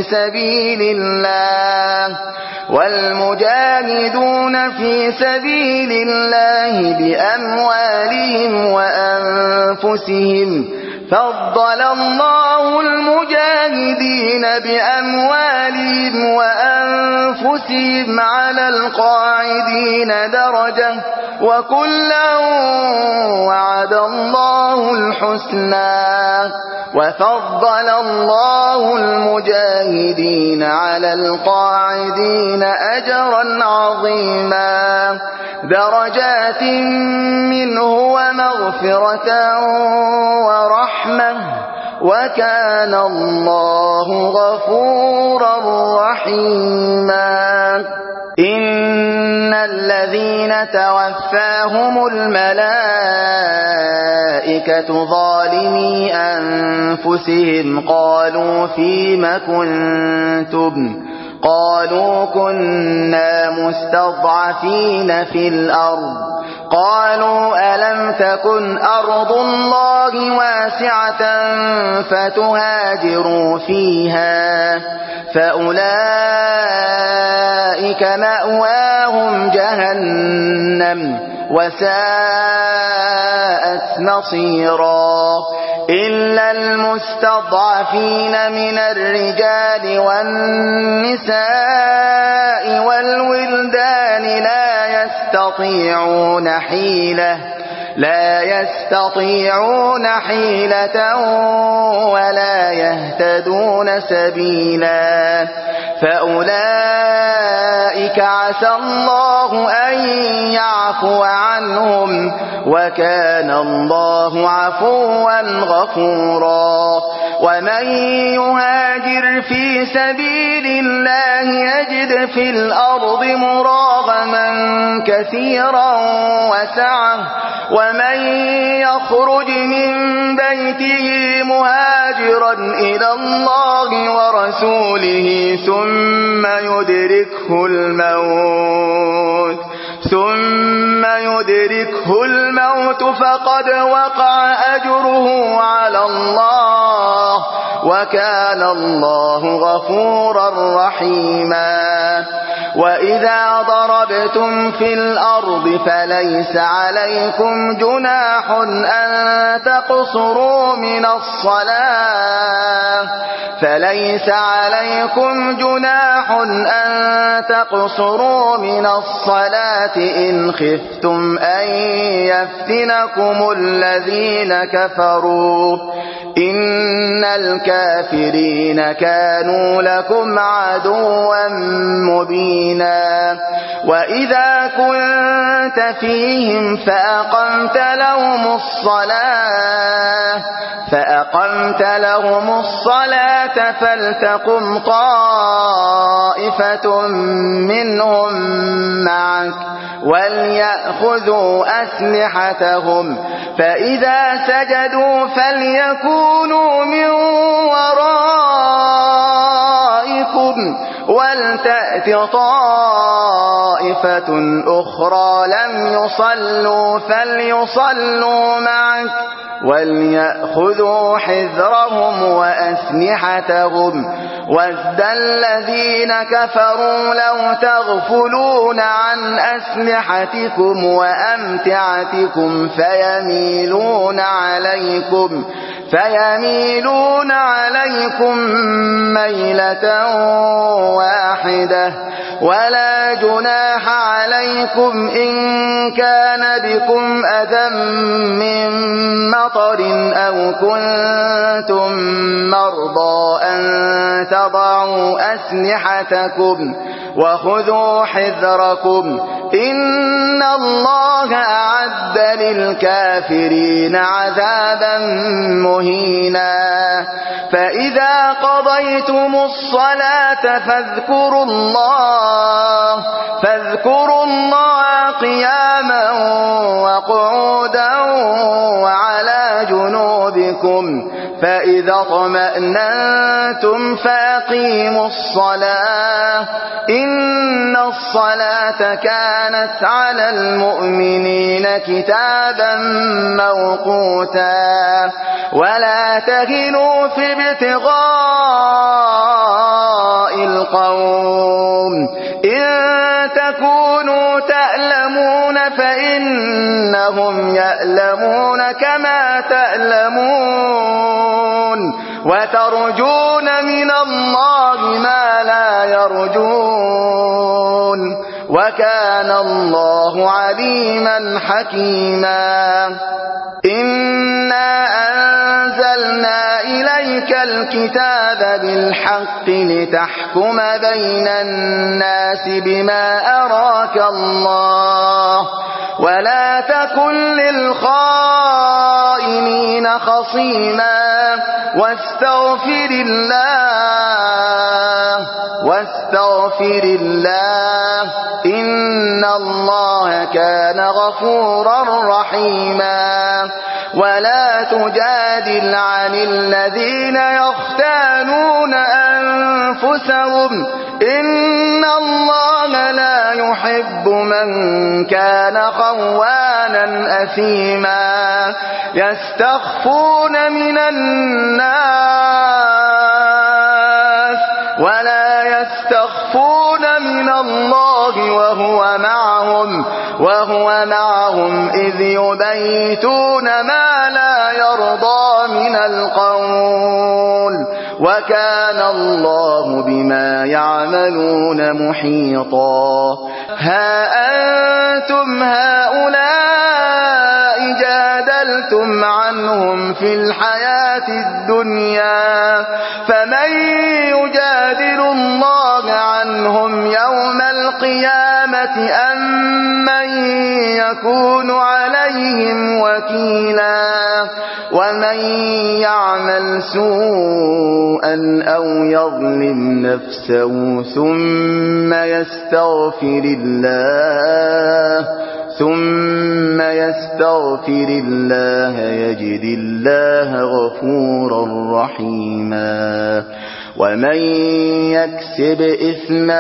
في سبيل الله بأموالهم وأنفسهم فضل الله المجاهدين بأموالهم وأنفسهم على القاعدين درجة وكلا وعد الله الحسنى وفضل الله المجاهدين على القاعدين أجرا عظيما درجات منه ومغفرة ورحمة وكان الله غفورا رحيما. إن الذين توفاهم الملائكة ظالمي أنفسهم قالوا فيم كنتم قالوا كنا مستضعفين في الأرض قالوا ألم تكن أرض الله واسعة فتهاجروا فيها فأولئك مأواهم جهنم وساءت مصيرا. إلا المستضعفين من الرجال والنساء والولدان لا يستطيعون حيلة ولا يهتدون سبيلا فأولئك عسى الله أن يعفو عنهم وكان الله عفوا غفورا. ومن يهاجر في سبيل الله يجد في الأرض مراغما كثيرا وسعة ومن يخرج من بيته مهاجرا إلى الله ورسوله ثم يدركه الموت فقد وقع أجره على الله وكان الله غفورا رحيما. وإذا ضربتم في الأرض فليس عليكم جناح أن تقصروا من الصلاة إن خفتم أن يفتنكم الذين كفروا إن الكافرين كانوا لكم عدوا مبينا وإذا كنت فيهم فأقمت لهم الصلاة فلتقم طائفة منهم معك وليأخذوا أسلحتهم فإذا سجدوا فليكونوا من ورائكم ولتأت طائفة أخرى لم يصلوا فليصلوا معك وليأخذوا حذرهم وأسلحتهم ود الذين كفروا لو تغفلون عن أسلحتكم وأمتعتكم فيميلون عليكم ميلة واحدة ولا جناح عليكم إن كان بكم أذى من مطر أو كنتم مرضى أن تضعوا أسلحتكم وخذوا حذركم إن الله أعد للكافرين عذابا مهينا فإذا قضيتم الصلاة فاذكروا الله قياما وقعودا وعلى جنوبكم فإذا اطمأننتم فأقيموا الصلاة إن الصلاة كانت على المؤمنين كتابا موقوتا ولا تهنوا في ابتغاء القوم إن تكونوا تألمون فإنهم يألمون كما تألمون وترجون من الله ما لا يرجون وكان الله عليما حكيما إنا أنزلنا إليك الكتاب بالحق لتحكم بين الناس بما أراك الله ولا تكن للخائنين خصيما واستغفر الله إن الله كان غفورا رحيما ولا تجادل عن الذين يختانون أنفسهم إن الله لا يحب من كان خوانا أثيما يستخفون من الناس ولا يستخفون من الله وهو معهم إذ يبيتون ما لا يرضى من القول وكان الله بما يعملون محيطا ها أنتم هؤلاء جادلتم عنهم في الحياة الدنيا فمن يجادل الله عنهم يوم القيامة أم من يكون عليهم وكيلا ومن يعمل سوءا أو يظلم نفسه ثم يستغفر الله يجد الله غفورا رحيما ومن يكسب إثما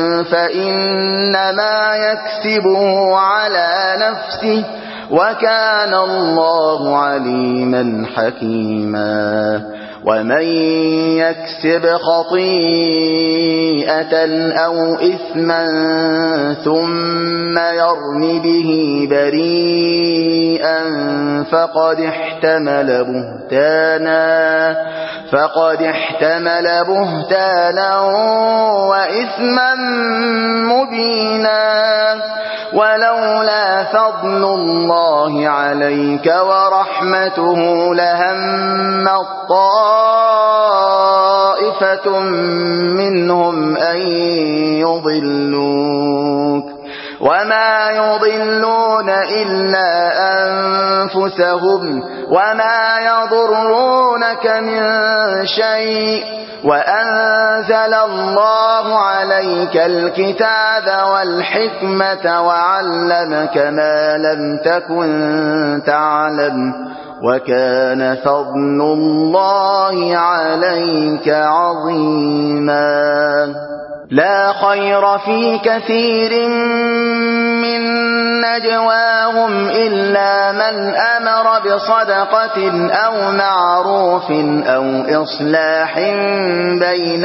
فإنما يكسبه على نفسه وكان الله عليما حكيما ومن يكسب خطيئة أو إثما ثم يرم به بريئا فقد احتمل بهتانا وإثما مبينا ولولا فضل الله عليك ورحمته لهم طائفة منهم أن يضلوك وما يضلون إلا أنفسهم وما يضرونك من شيء وأنزل الله عليك الكتاب والحكمة وعلمك ما لم تكن تعلم وكان فضل الله عليك عظيما لا خير في كثير من نجواهم إلا من أمر بصدقة أو معروف أو إصلاح بين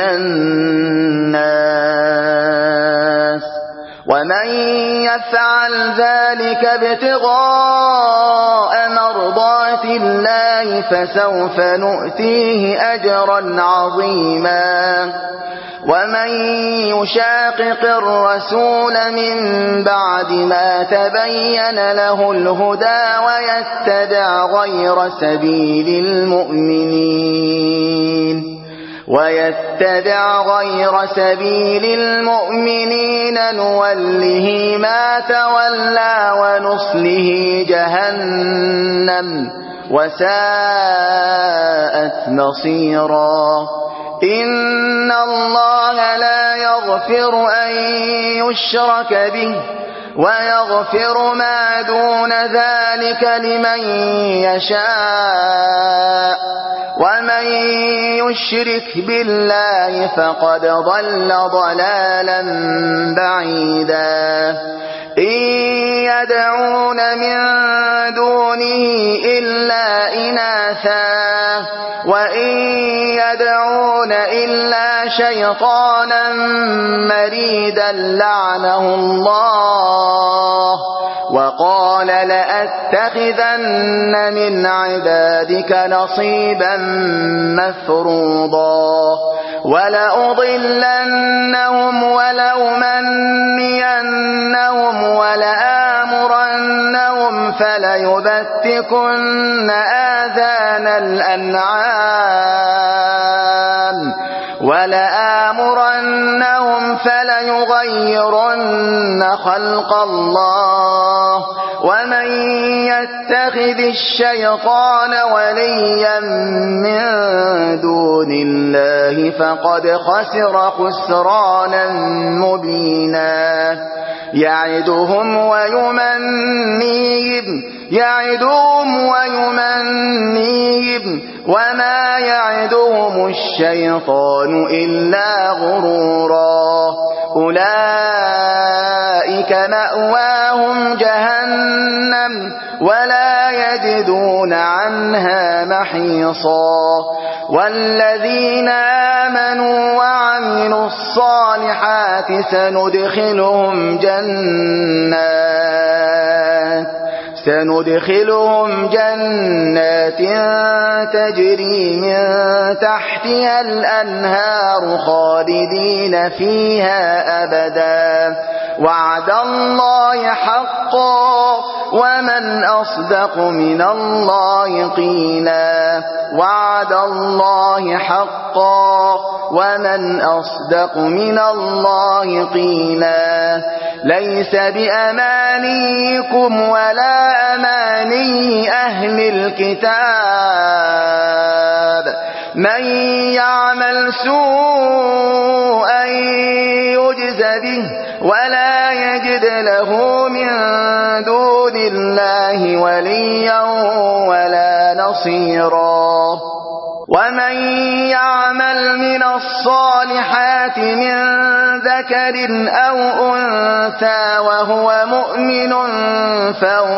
الناس ومن يفعل ذلك ابتغاء مرضات الله فسوف نؤتيه أجرا عظيما ومن يشاقق الرسول من بعد ما تبين له الهدى ويتبع غير سبيل المؤمنين نوله ما تولى ونصله جهنم وساءت مصيرا إن الله لا يغفر أن يشرك به ويغفر ما دون ذلك لمن يشاء ومن يشرك بالله فقد ضل ضلالا بعيدا إن يدعون من دونه إلا إناثا وإن يدعون إلا شيطانا مريدا لعنه الله وقال لأتخذن من عبادك نصيبا مفروضا ولأضلنهم ولأمنينهم ولآمرنهم فليبتكن آذان الأنعام ولآمرنهم فليغيرن خلق الله ومن يتخذ الشيطان وليا من دون الله فقد خسر خسرانا مبينا يعدهم ويمنيهم وما يعدهم الشيطان إلا غرورا أولئك مأواهم جهنم ولا يجدون عنها محيصا والذين آمنوا وعملوا الصالحات سندخلهم جنات تجري من تحتها الأنهار خالدين فيها أبدا وعد الله حقا ومن أصدق من الله قيلا وعد الله حقا ومن أصدق من الله قيلا ليس بأمانيكم ولا أماني أهل الكتاب من يعمل سوءا يجز به ولا يجد له من دون الله وليا ولا نصيرا ومن يعمل من الصالحات من ذكر أو أنثى وهو مؤمن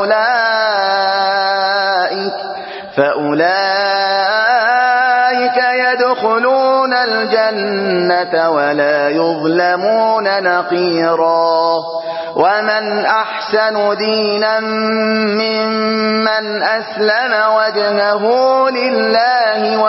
فأولئك يدخلون الجنة ولا يظلمون نقيرا ومن أحسن دينا ممن أسلم وجهه لله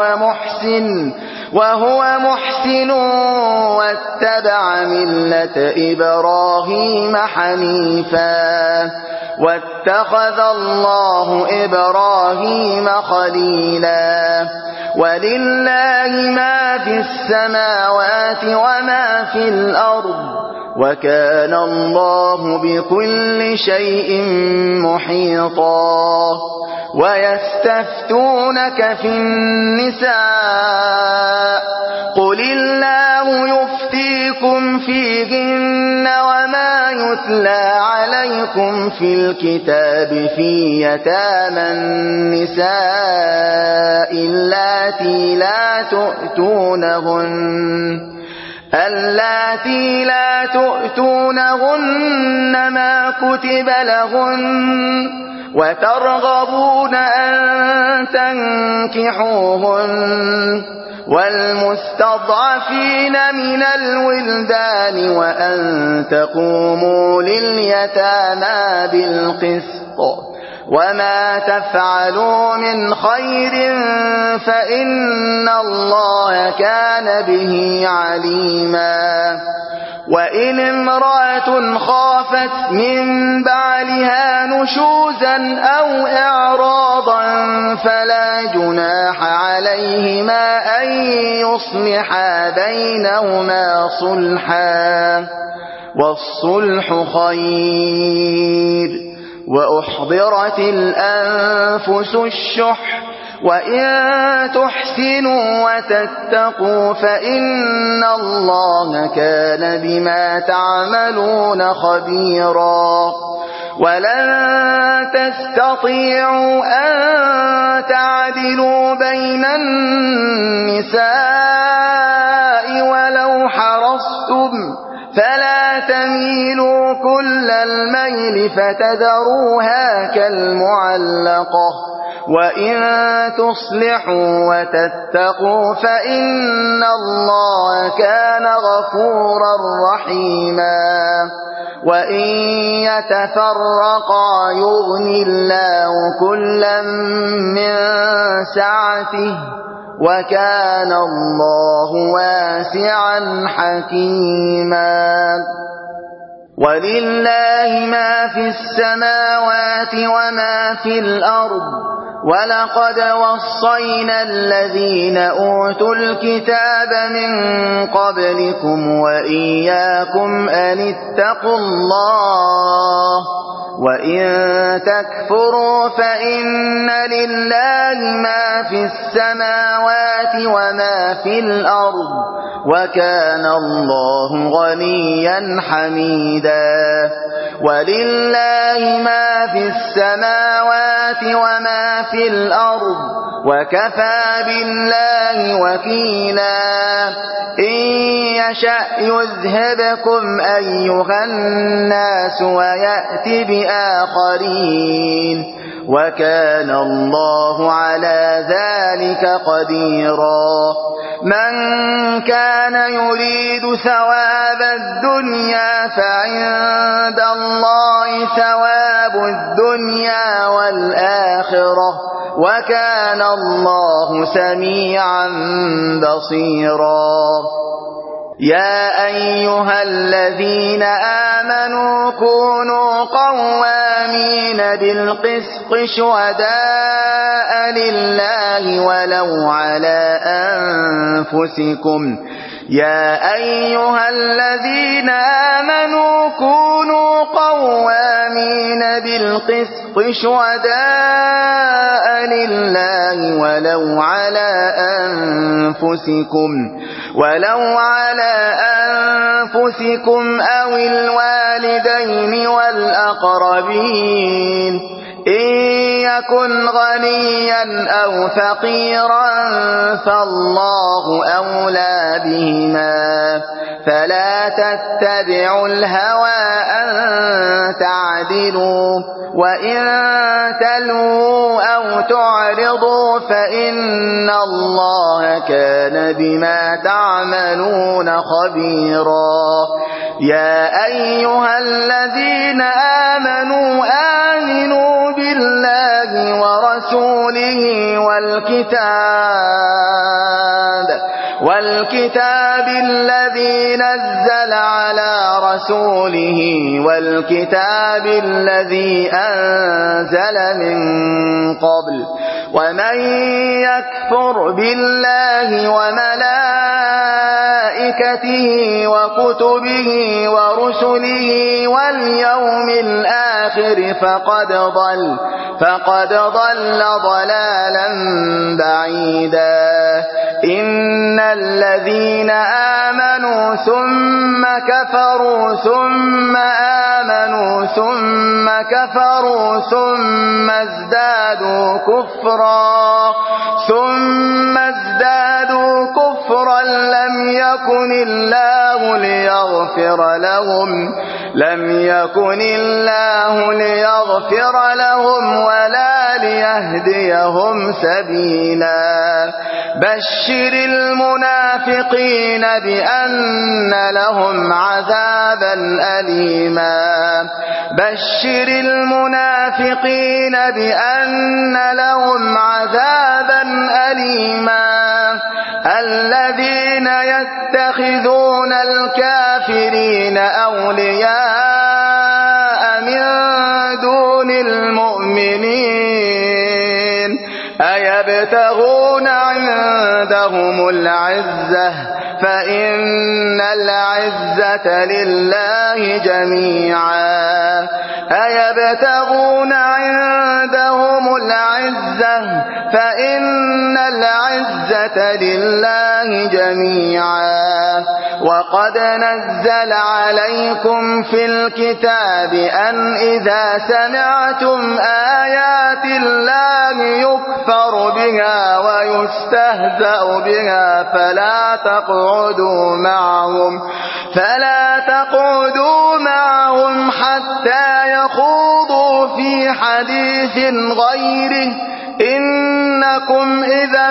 وهو محسن واتبع ملة إبراهيم حنيفا واتخذ الله إبراهيم خليلا ولله ما في السماوات وما في الأرض وكان الله بكل شيء محيطا ويستفتونك في النساء قل الله يفتيكم فيهن وما يتلى عليكم في الكتاب في يتامى النساء اللاتي لا تؤتونهن ما كتب لهن وترغبون أن تنكحوهن والمستضعفين من الولدان وأن تقوموا لليتامى بالقسط وما تفعلوا من خير فإن الله كان به عليما وإن امرأة خافت من بعلها نشوزا أو إعراضا فلا جناح عليهما أن يصلحا بينهما صلحا والصلح خير وأحضرت الأنفس الشح وإن تحسنوا وتتقوا فإن الله كان بما تعملون خبيرا ولن تستطيعوا أن تعدلوا بين النساء ولو حرصتم فلا تميلوا كل الميل فتذروها كالمعلقة وإن تصلحوا وتتقوا فإن الله كان غفورا رحيما وإن يتفرقا يغني الله كلا من سعته وكان الله واسعا حكيما ولله ما في السماوات وما في الأرض ولقد وصينا الذين أوتوا الكتاب من قبلكم وإياكم أن اتقوا الله وإن تكفروا فإن لله ما في السماوات وما في الأرض وكان الله غنيا حميدا ولله ما في السماوات وما في الأرض وكفى بالله وكيلا إن يشأ يذهبكم أيها الناس ويأتي بآخرين وكان الله على ذلك قديرا من كان يريد ثواب الدنيا فعند الله ثواب الدنيا والآخرة وكان الله سميعا بصيرا يا أيها الذين آمنوا كونوا قوامين بالقسط شهداء لله ولو على أنفسكم يا أيها الذين آمنوا كونوا قوامين بالقسط شهداء لله ولو على أنفسكم أو الوالدين والأقربين إن يكن غنيا أو فقيرا فالله أولى بهما فلا تتبعوا الهوى أن تعدلوا وإن تلووا أو تعرضوا فإن الله كان بما تعملون خبيرا يا أيها الذين آمنوا بالله ورسوله والكتاب الذي نزل على رسوله والكتاب الذي أنزل من قبل ومن يكفر بالله وملائكته وكتبه ورسله واليوم الآخر فقد ضل ضلالا بعيدا إن الذين آمنوا ثم كفروا ثم آمنوا ثم كفروا ثم ازدادوا كفرا لم يكن الله ليغفر لهم ولا ليهديهم سبيلا بشر المنافقين بأن لهم عذابا أليما الذين يتخذون الكافرين أولياء من دون المؤمنين أيبتغون عندهم العزة فإن العزة لله جميعا وقد نزل عليكم في الكتاب أن إذا سمعتم آيات الله يكفر بها ويستهزأ بها فلا تقعدوا معهم حتى يخوضوا في حديث غيره إنكم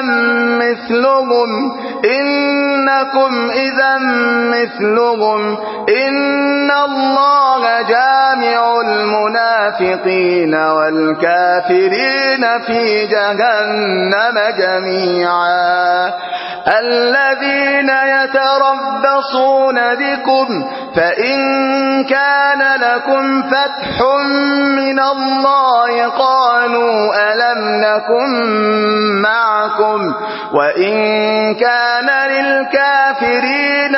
إذا مثلهم إن الله جامع المنافقين والكافرين في جهنم جميعا الذين يتربصون بكم فإن كان لكم فتح من الله قالوا ألم نكن معكم وإن كان للكافرين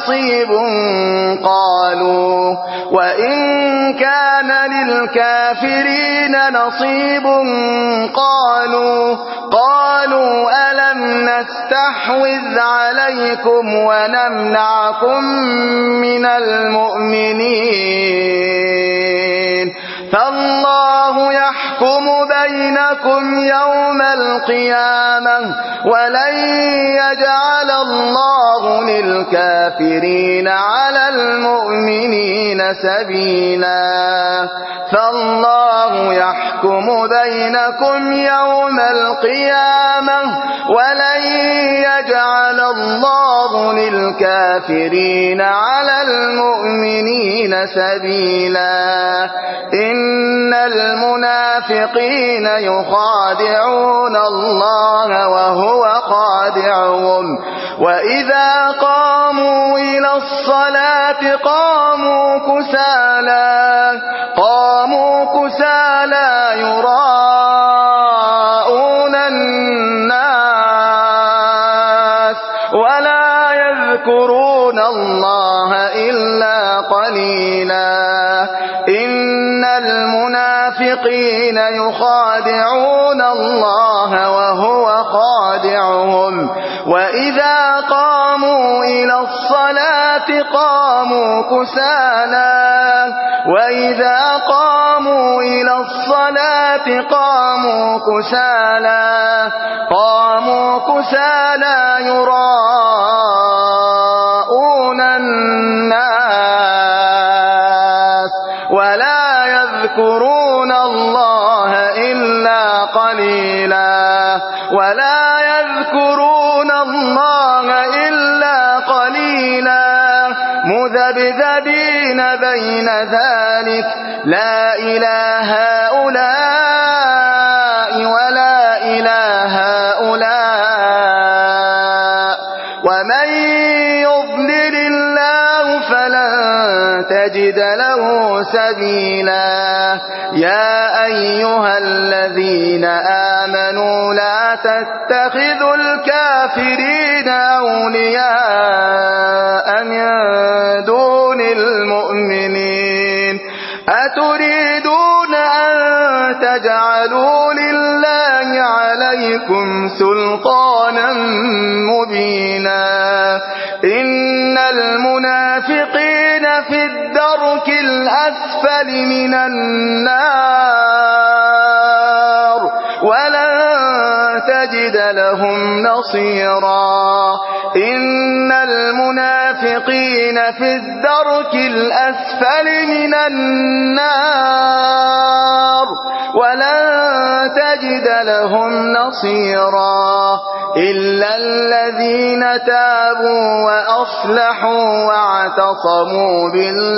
نصيب قالوا ألم نستحوذ عليكم ونمنعكم من المؤمنين فالله يحكم بينكم يوم القيامة ولن يجعل الله للكافرين على المؤمنين سبيلا فالله يحكم بينكم يوم القيامة ولن يجعل الله للكافرين على المؤمنين سبيلا إن المنافقين يخادعون الله وهو خادعهم وإذا قاموا إلى الصلاة قاموا كسالى يراءون الناس ولا يذكرون الله إلا قليلا إن المنافقين يخادعون الله وهو خادعهم وإذا قاموا إلى الصلاة قاموا كسالى وإذا قاموا إلى الصلاة قاموا كسالى يراءون الناس ولا يذكرون الله إلا قليلا مذبذبين بين ذلك لا إله هؤلاء ولا إله هؤلاء ومن يضلل الله فلن تجد له سبيلا يا أيها الذين آمنوا لا تتخذوا الكافرين أولياء من دون المؤمنين أتريدون أن تجعلوا لله عليكم سلطانا مبينا إن المنافقين في الدرك الأسفل من النار ولن تجد لهم نصيرا إن المنافقين في الدرك الأسفل من النار ولن تجد لهم نصيرا إلا الذين تابوا وأصلحوا واعتصموا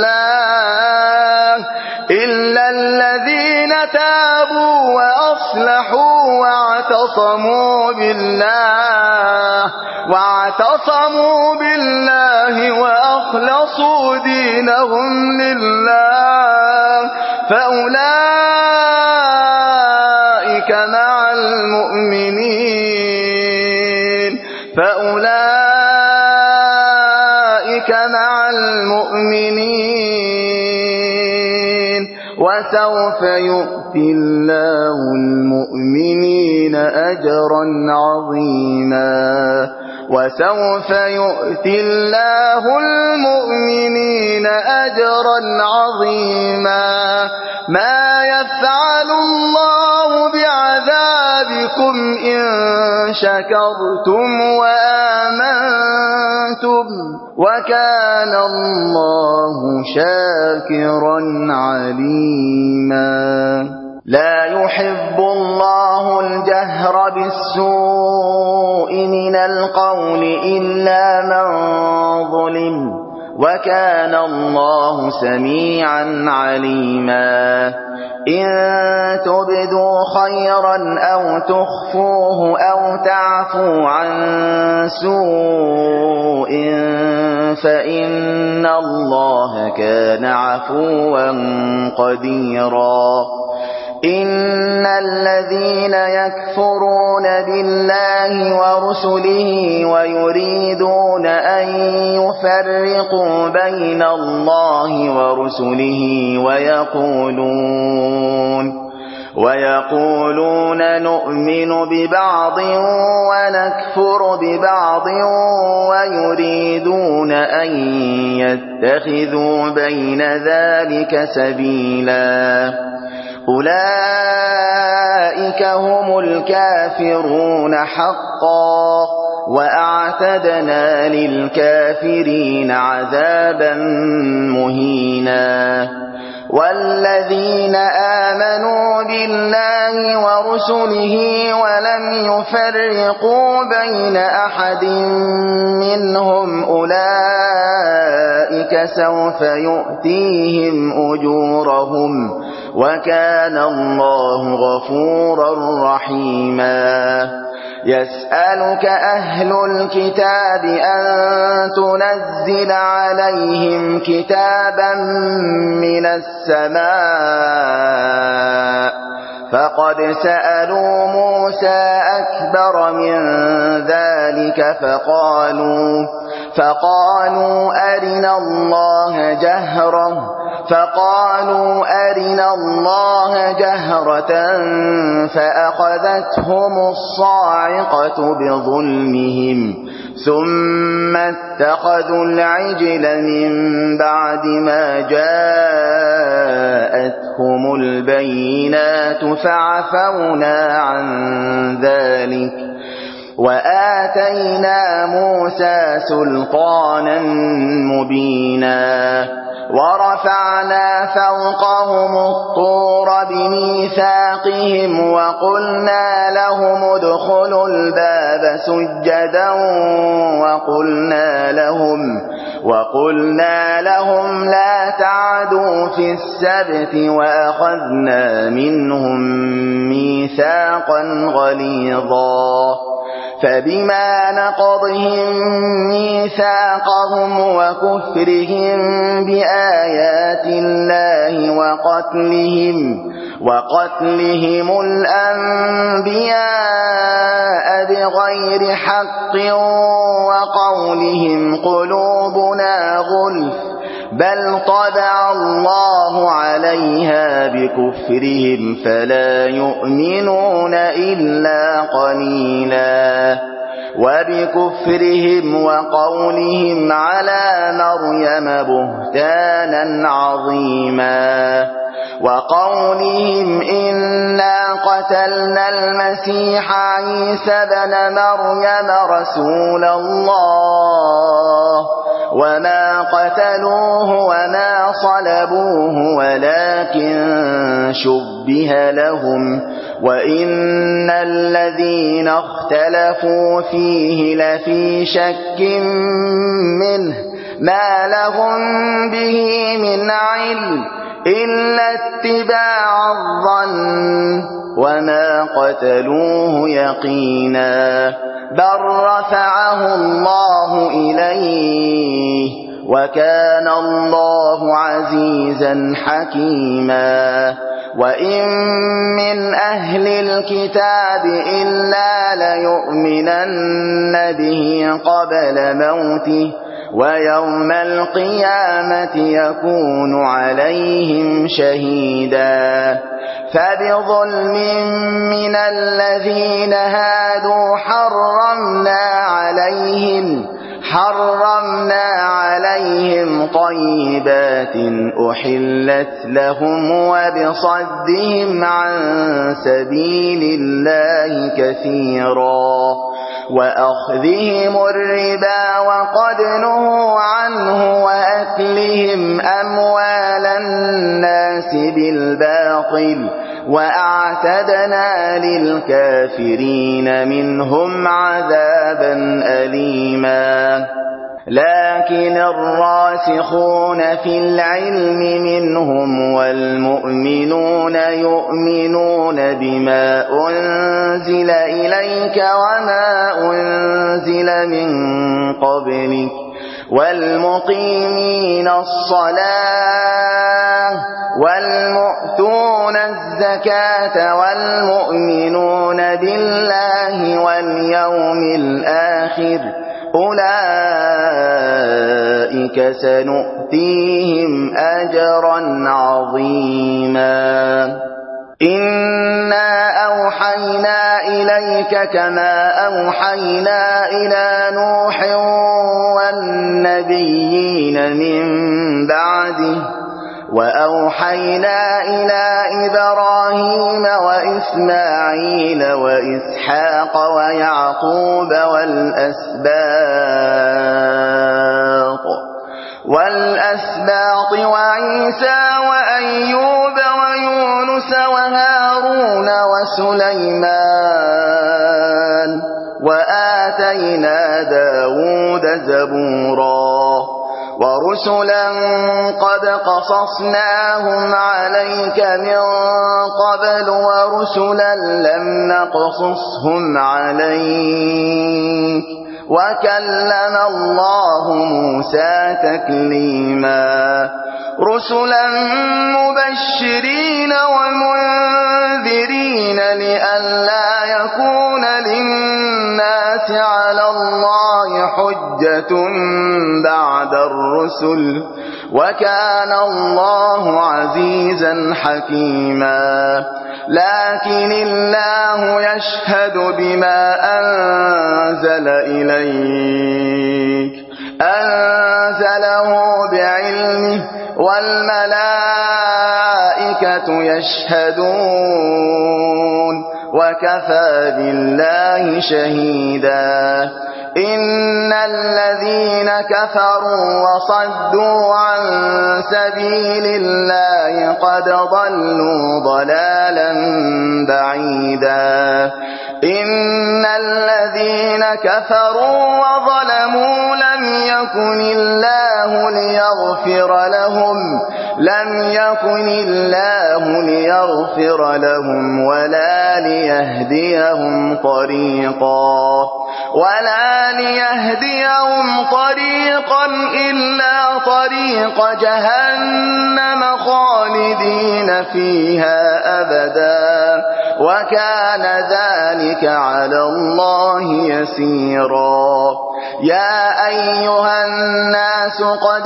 بالله وأخلصوا دينهم لله فأولئك مع المؤمنين وسوف يؤتي الله المؤمنين أجرا عظيما ما يفعل الله بعذابكم إن شكرتم وآمنتم وكان الله شاكرا عليما لا يحب الله الجهر بالسوء من القول إلا من ظلم وكان الله سميعا عليما إن تبدوا خيرا أو تخفوه أو تعفوا عن سوء فإن الله كان عفوا قديرا إن الذين يكفرون بالله ورسله ويريدون أن يفرقوا بين الله ورسله ويقولون نؤمن ببعض ونكفر ببعض ويريدون أن يتخذوا بين ذلك سبيلا أولئك هم الكافرون حقا وأعتدنا للكافرين عذابا مهينا والذين آمنوا بالله ورسله ولم يفرقوا بين أحد منهم أولئك سوف يؤتيهم أجورهم وكان الله غفورا رحيما يسألك أهل الكتاب أن تنزل عليهم كتابا من السماء فقد سألوا موسى أكبر من ذلك فقالوا أرنا الله جهرة فقالوا أرنا الله جهرة فأخذتهم الصاعقة بظلمهم ثم اتخذوا العجل من بعد ما جاءتهم البينات فعفونا عن ذلك وآتينا موسى سلطانا مبينا ورفعنا فوقهم الطور بميثاقهم وقلنا لهم ادخلوا الباب سجدا وقلنا لهم لا تعدوا في السبت وأخذنا منهم ميثاقا غليظا فبما نقضهم ميثاقهم وكفرهم بآيات الله وقتلهم الأنبياء بغير حق وقولهم قلوبنا غلف بل طبع الله عليها بكفرهم فلا يؤمنون إلا قليلا وبكفرهم وقولهم على مريم بهتانا عظيما وقولهم إنا قتلنا المسيح عيسى بن مريم رسول الله وما قتلوه وما صلبوه ولكن شبه لهم وإن الذين اختلفوا فيه لفي شك منه ما لهم به من علم إلا اتباع الظن وما قتلوه يقينا بل رفعه الله إليه وكان الله عزيزا حكيما وإن من أهل الكتاب إلا ليؤمنن به قبل موته ويوم القيامة يكون عليهم شهيدا فبظلم من الذين هادوا حرمنا عليهم طيبات أحلت لهم وبصدهم عن سبيل الله كثيرا وأخذهم الربا وقد نهوا عنه وأكلهم أموال الناس بالباطل وأعتدنا للكافرين منهم عذابا أليما لكن الراسخون في العلم منهم والمؤمنون يؤمنون بما أنزل إليك وما أنزل من قبلك والمقيمين الصلاة والمؤتون الزكاة والمؤمنون بالله واليوم الآخر أولئك سنؤتيهم أجرا عظيما إنا أوحينا إليك كما أوحينا إلى نوح والنبيين من بعده وأوحينا إلى إبراهيم وإسماعيل وإسحاق ويعقوب والأسباط وعيسى وأيوب ويونس وهارون وسليمان وآتينا داود زبورا ورسلا قد قصصناهم عليك من قبل ورسلا لم نقصصهم عليك وكلم الله موسى تكليما رسلا مبشرين ومنذرين لئلا يكون للناس على الله حجة بعد الرسل وكان الله عزيزا حكيما لكن الله يشهد بما أنزل إليك أنزله بعلمه والملائكة يشهدون وكفى بالله شهيدا إن الذين كفروا وصدوا عن سبيل الله قد ضلوا ضلالا بعيدا إن الذين كفروا وظلموا لم يكن الله ليغفر لهم ولا ليهديهم طريقا إلا طريق جهنم خالدين فيها أبدا وكان ذلك على الله يسيرا يا أيها الناس قد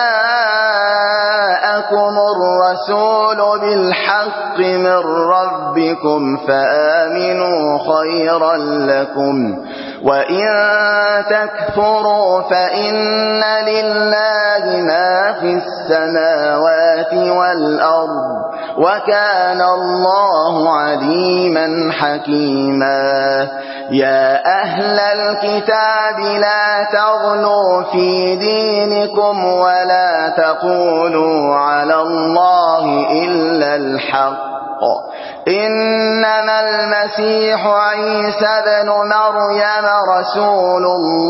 جاءكم الرسول بالحق من ربكم فآمنوا خيرا لكم وإن تكفروا فإن لله ما في السماوات والأرض وكان الله عليما حكيما يا أهل الكتاب لا تغلوا في دينكم ولا تقولوا على الله إلا الحق إنما المسيح عيسى بن مريم رسول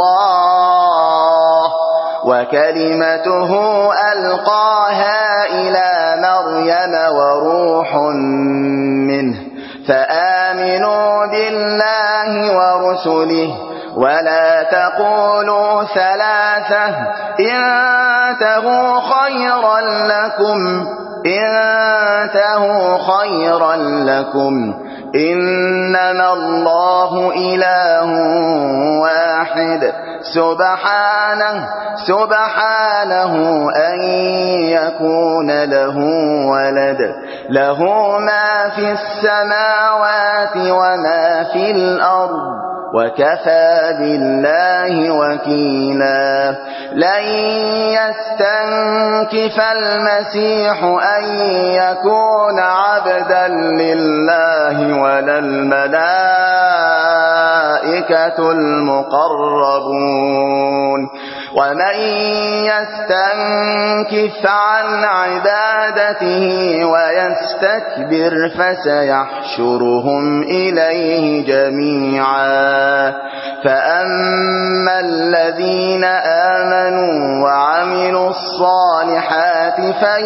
الله وكلمته ألقاها إلى مريم وروح منه فآمنوا بالله ورسله ولا تقولوا ثلاثة انتهوا خيرا لكم إنما الله إله واحد سبحانه أن يكون له ولد له ما في السماوات وما في الأرض وكفى بالله وكيلا لن يستنكف المسيح أن يكون عبدا لله ولا الملائكة المقربون ومن يستنكف عن عبادته ويستكبر فسيحشرهم إليه جميعا فأما الذين آمنوا وعملوا الصالحات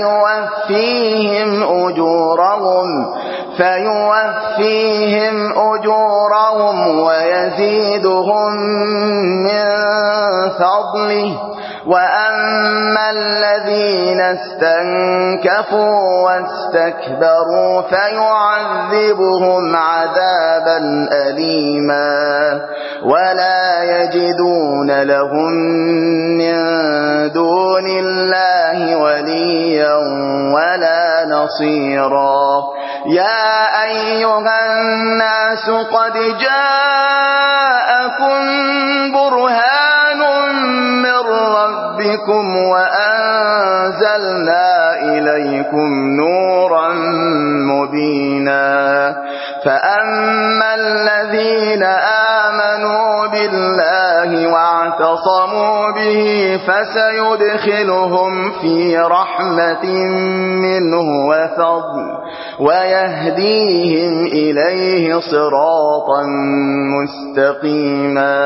فيوفيهم أجورهم ويزيدهم من فضله وأما الذين استنكفوا واستكبروا فيعذبهم عذابا أليما ولا يجدون لهم من دون الله وليا ولا نصيرا يا أيها الناس قد جاءكم برهان من ربكم وأنزلنا إليكم نورا مبينا فأما الذين آمنوا بالله واعتصموا به فسيدخلهم في رحمة منه وفضل ويهديهم إليه صراطا مستقيما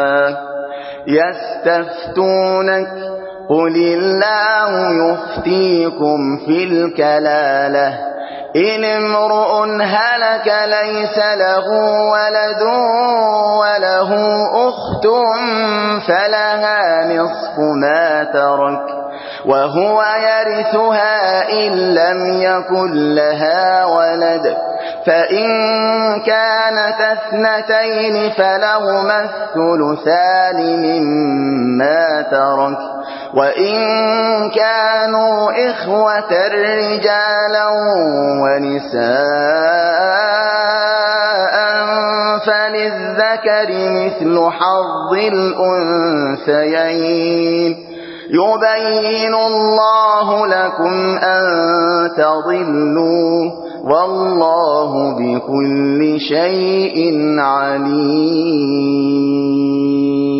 يستفتونك قل الله يفتيكم في الكلالة إن امرؤ هلك ليس له ولد وله أخت فلها نصف ما ترك وهو يرثها إن لم يكن لها ولد فإن كانت اثنتين فلهما الثلثان مما ترك وإن كانوا إخوة رجالا ونساء فللذكر مثل حظ الأنثيين يبين الله لكم أن تضلوا والله بكل شيء عليم.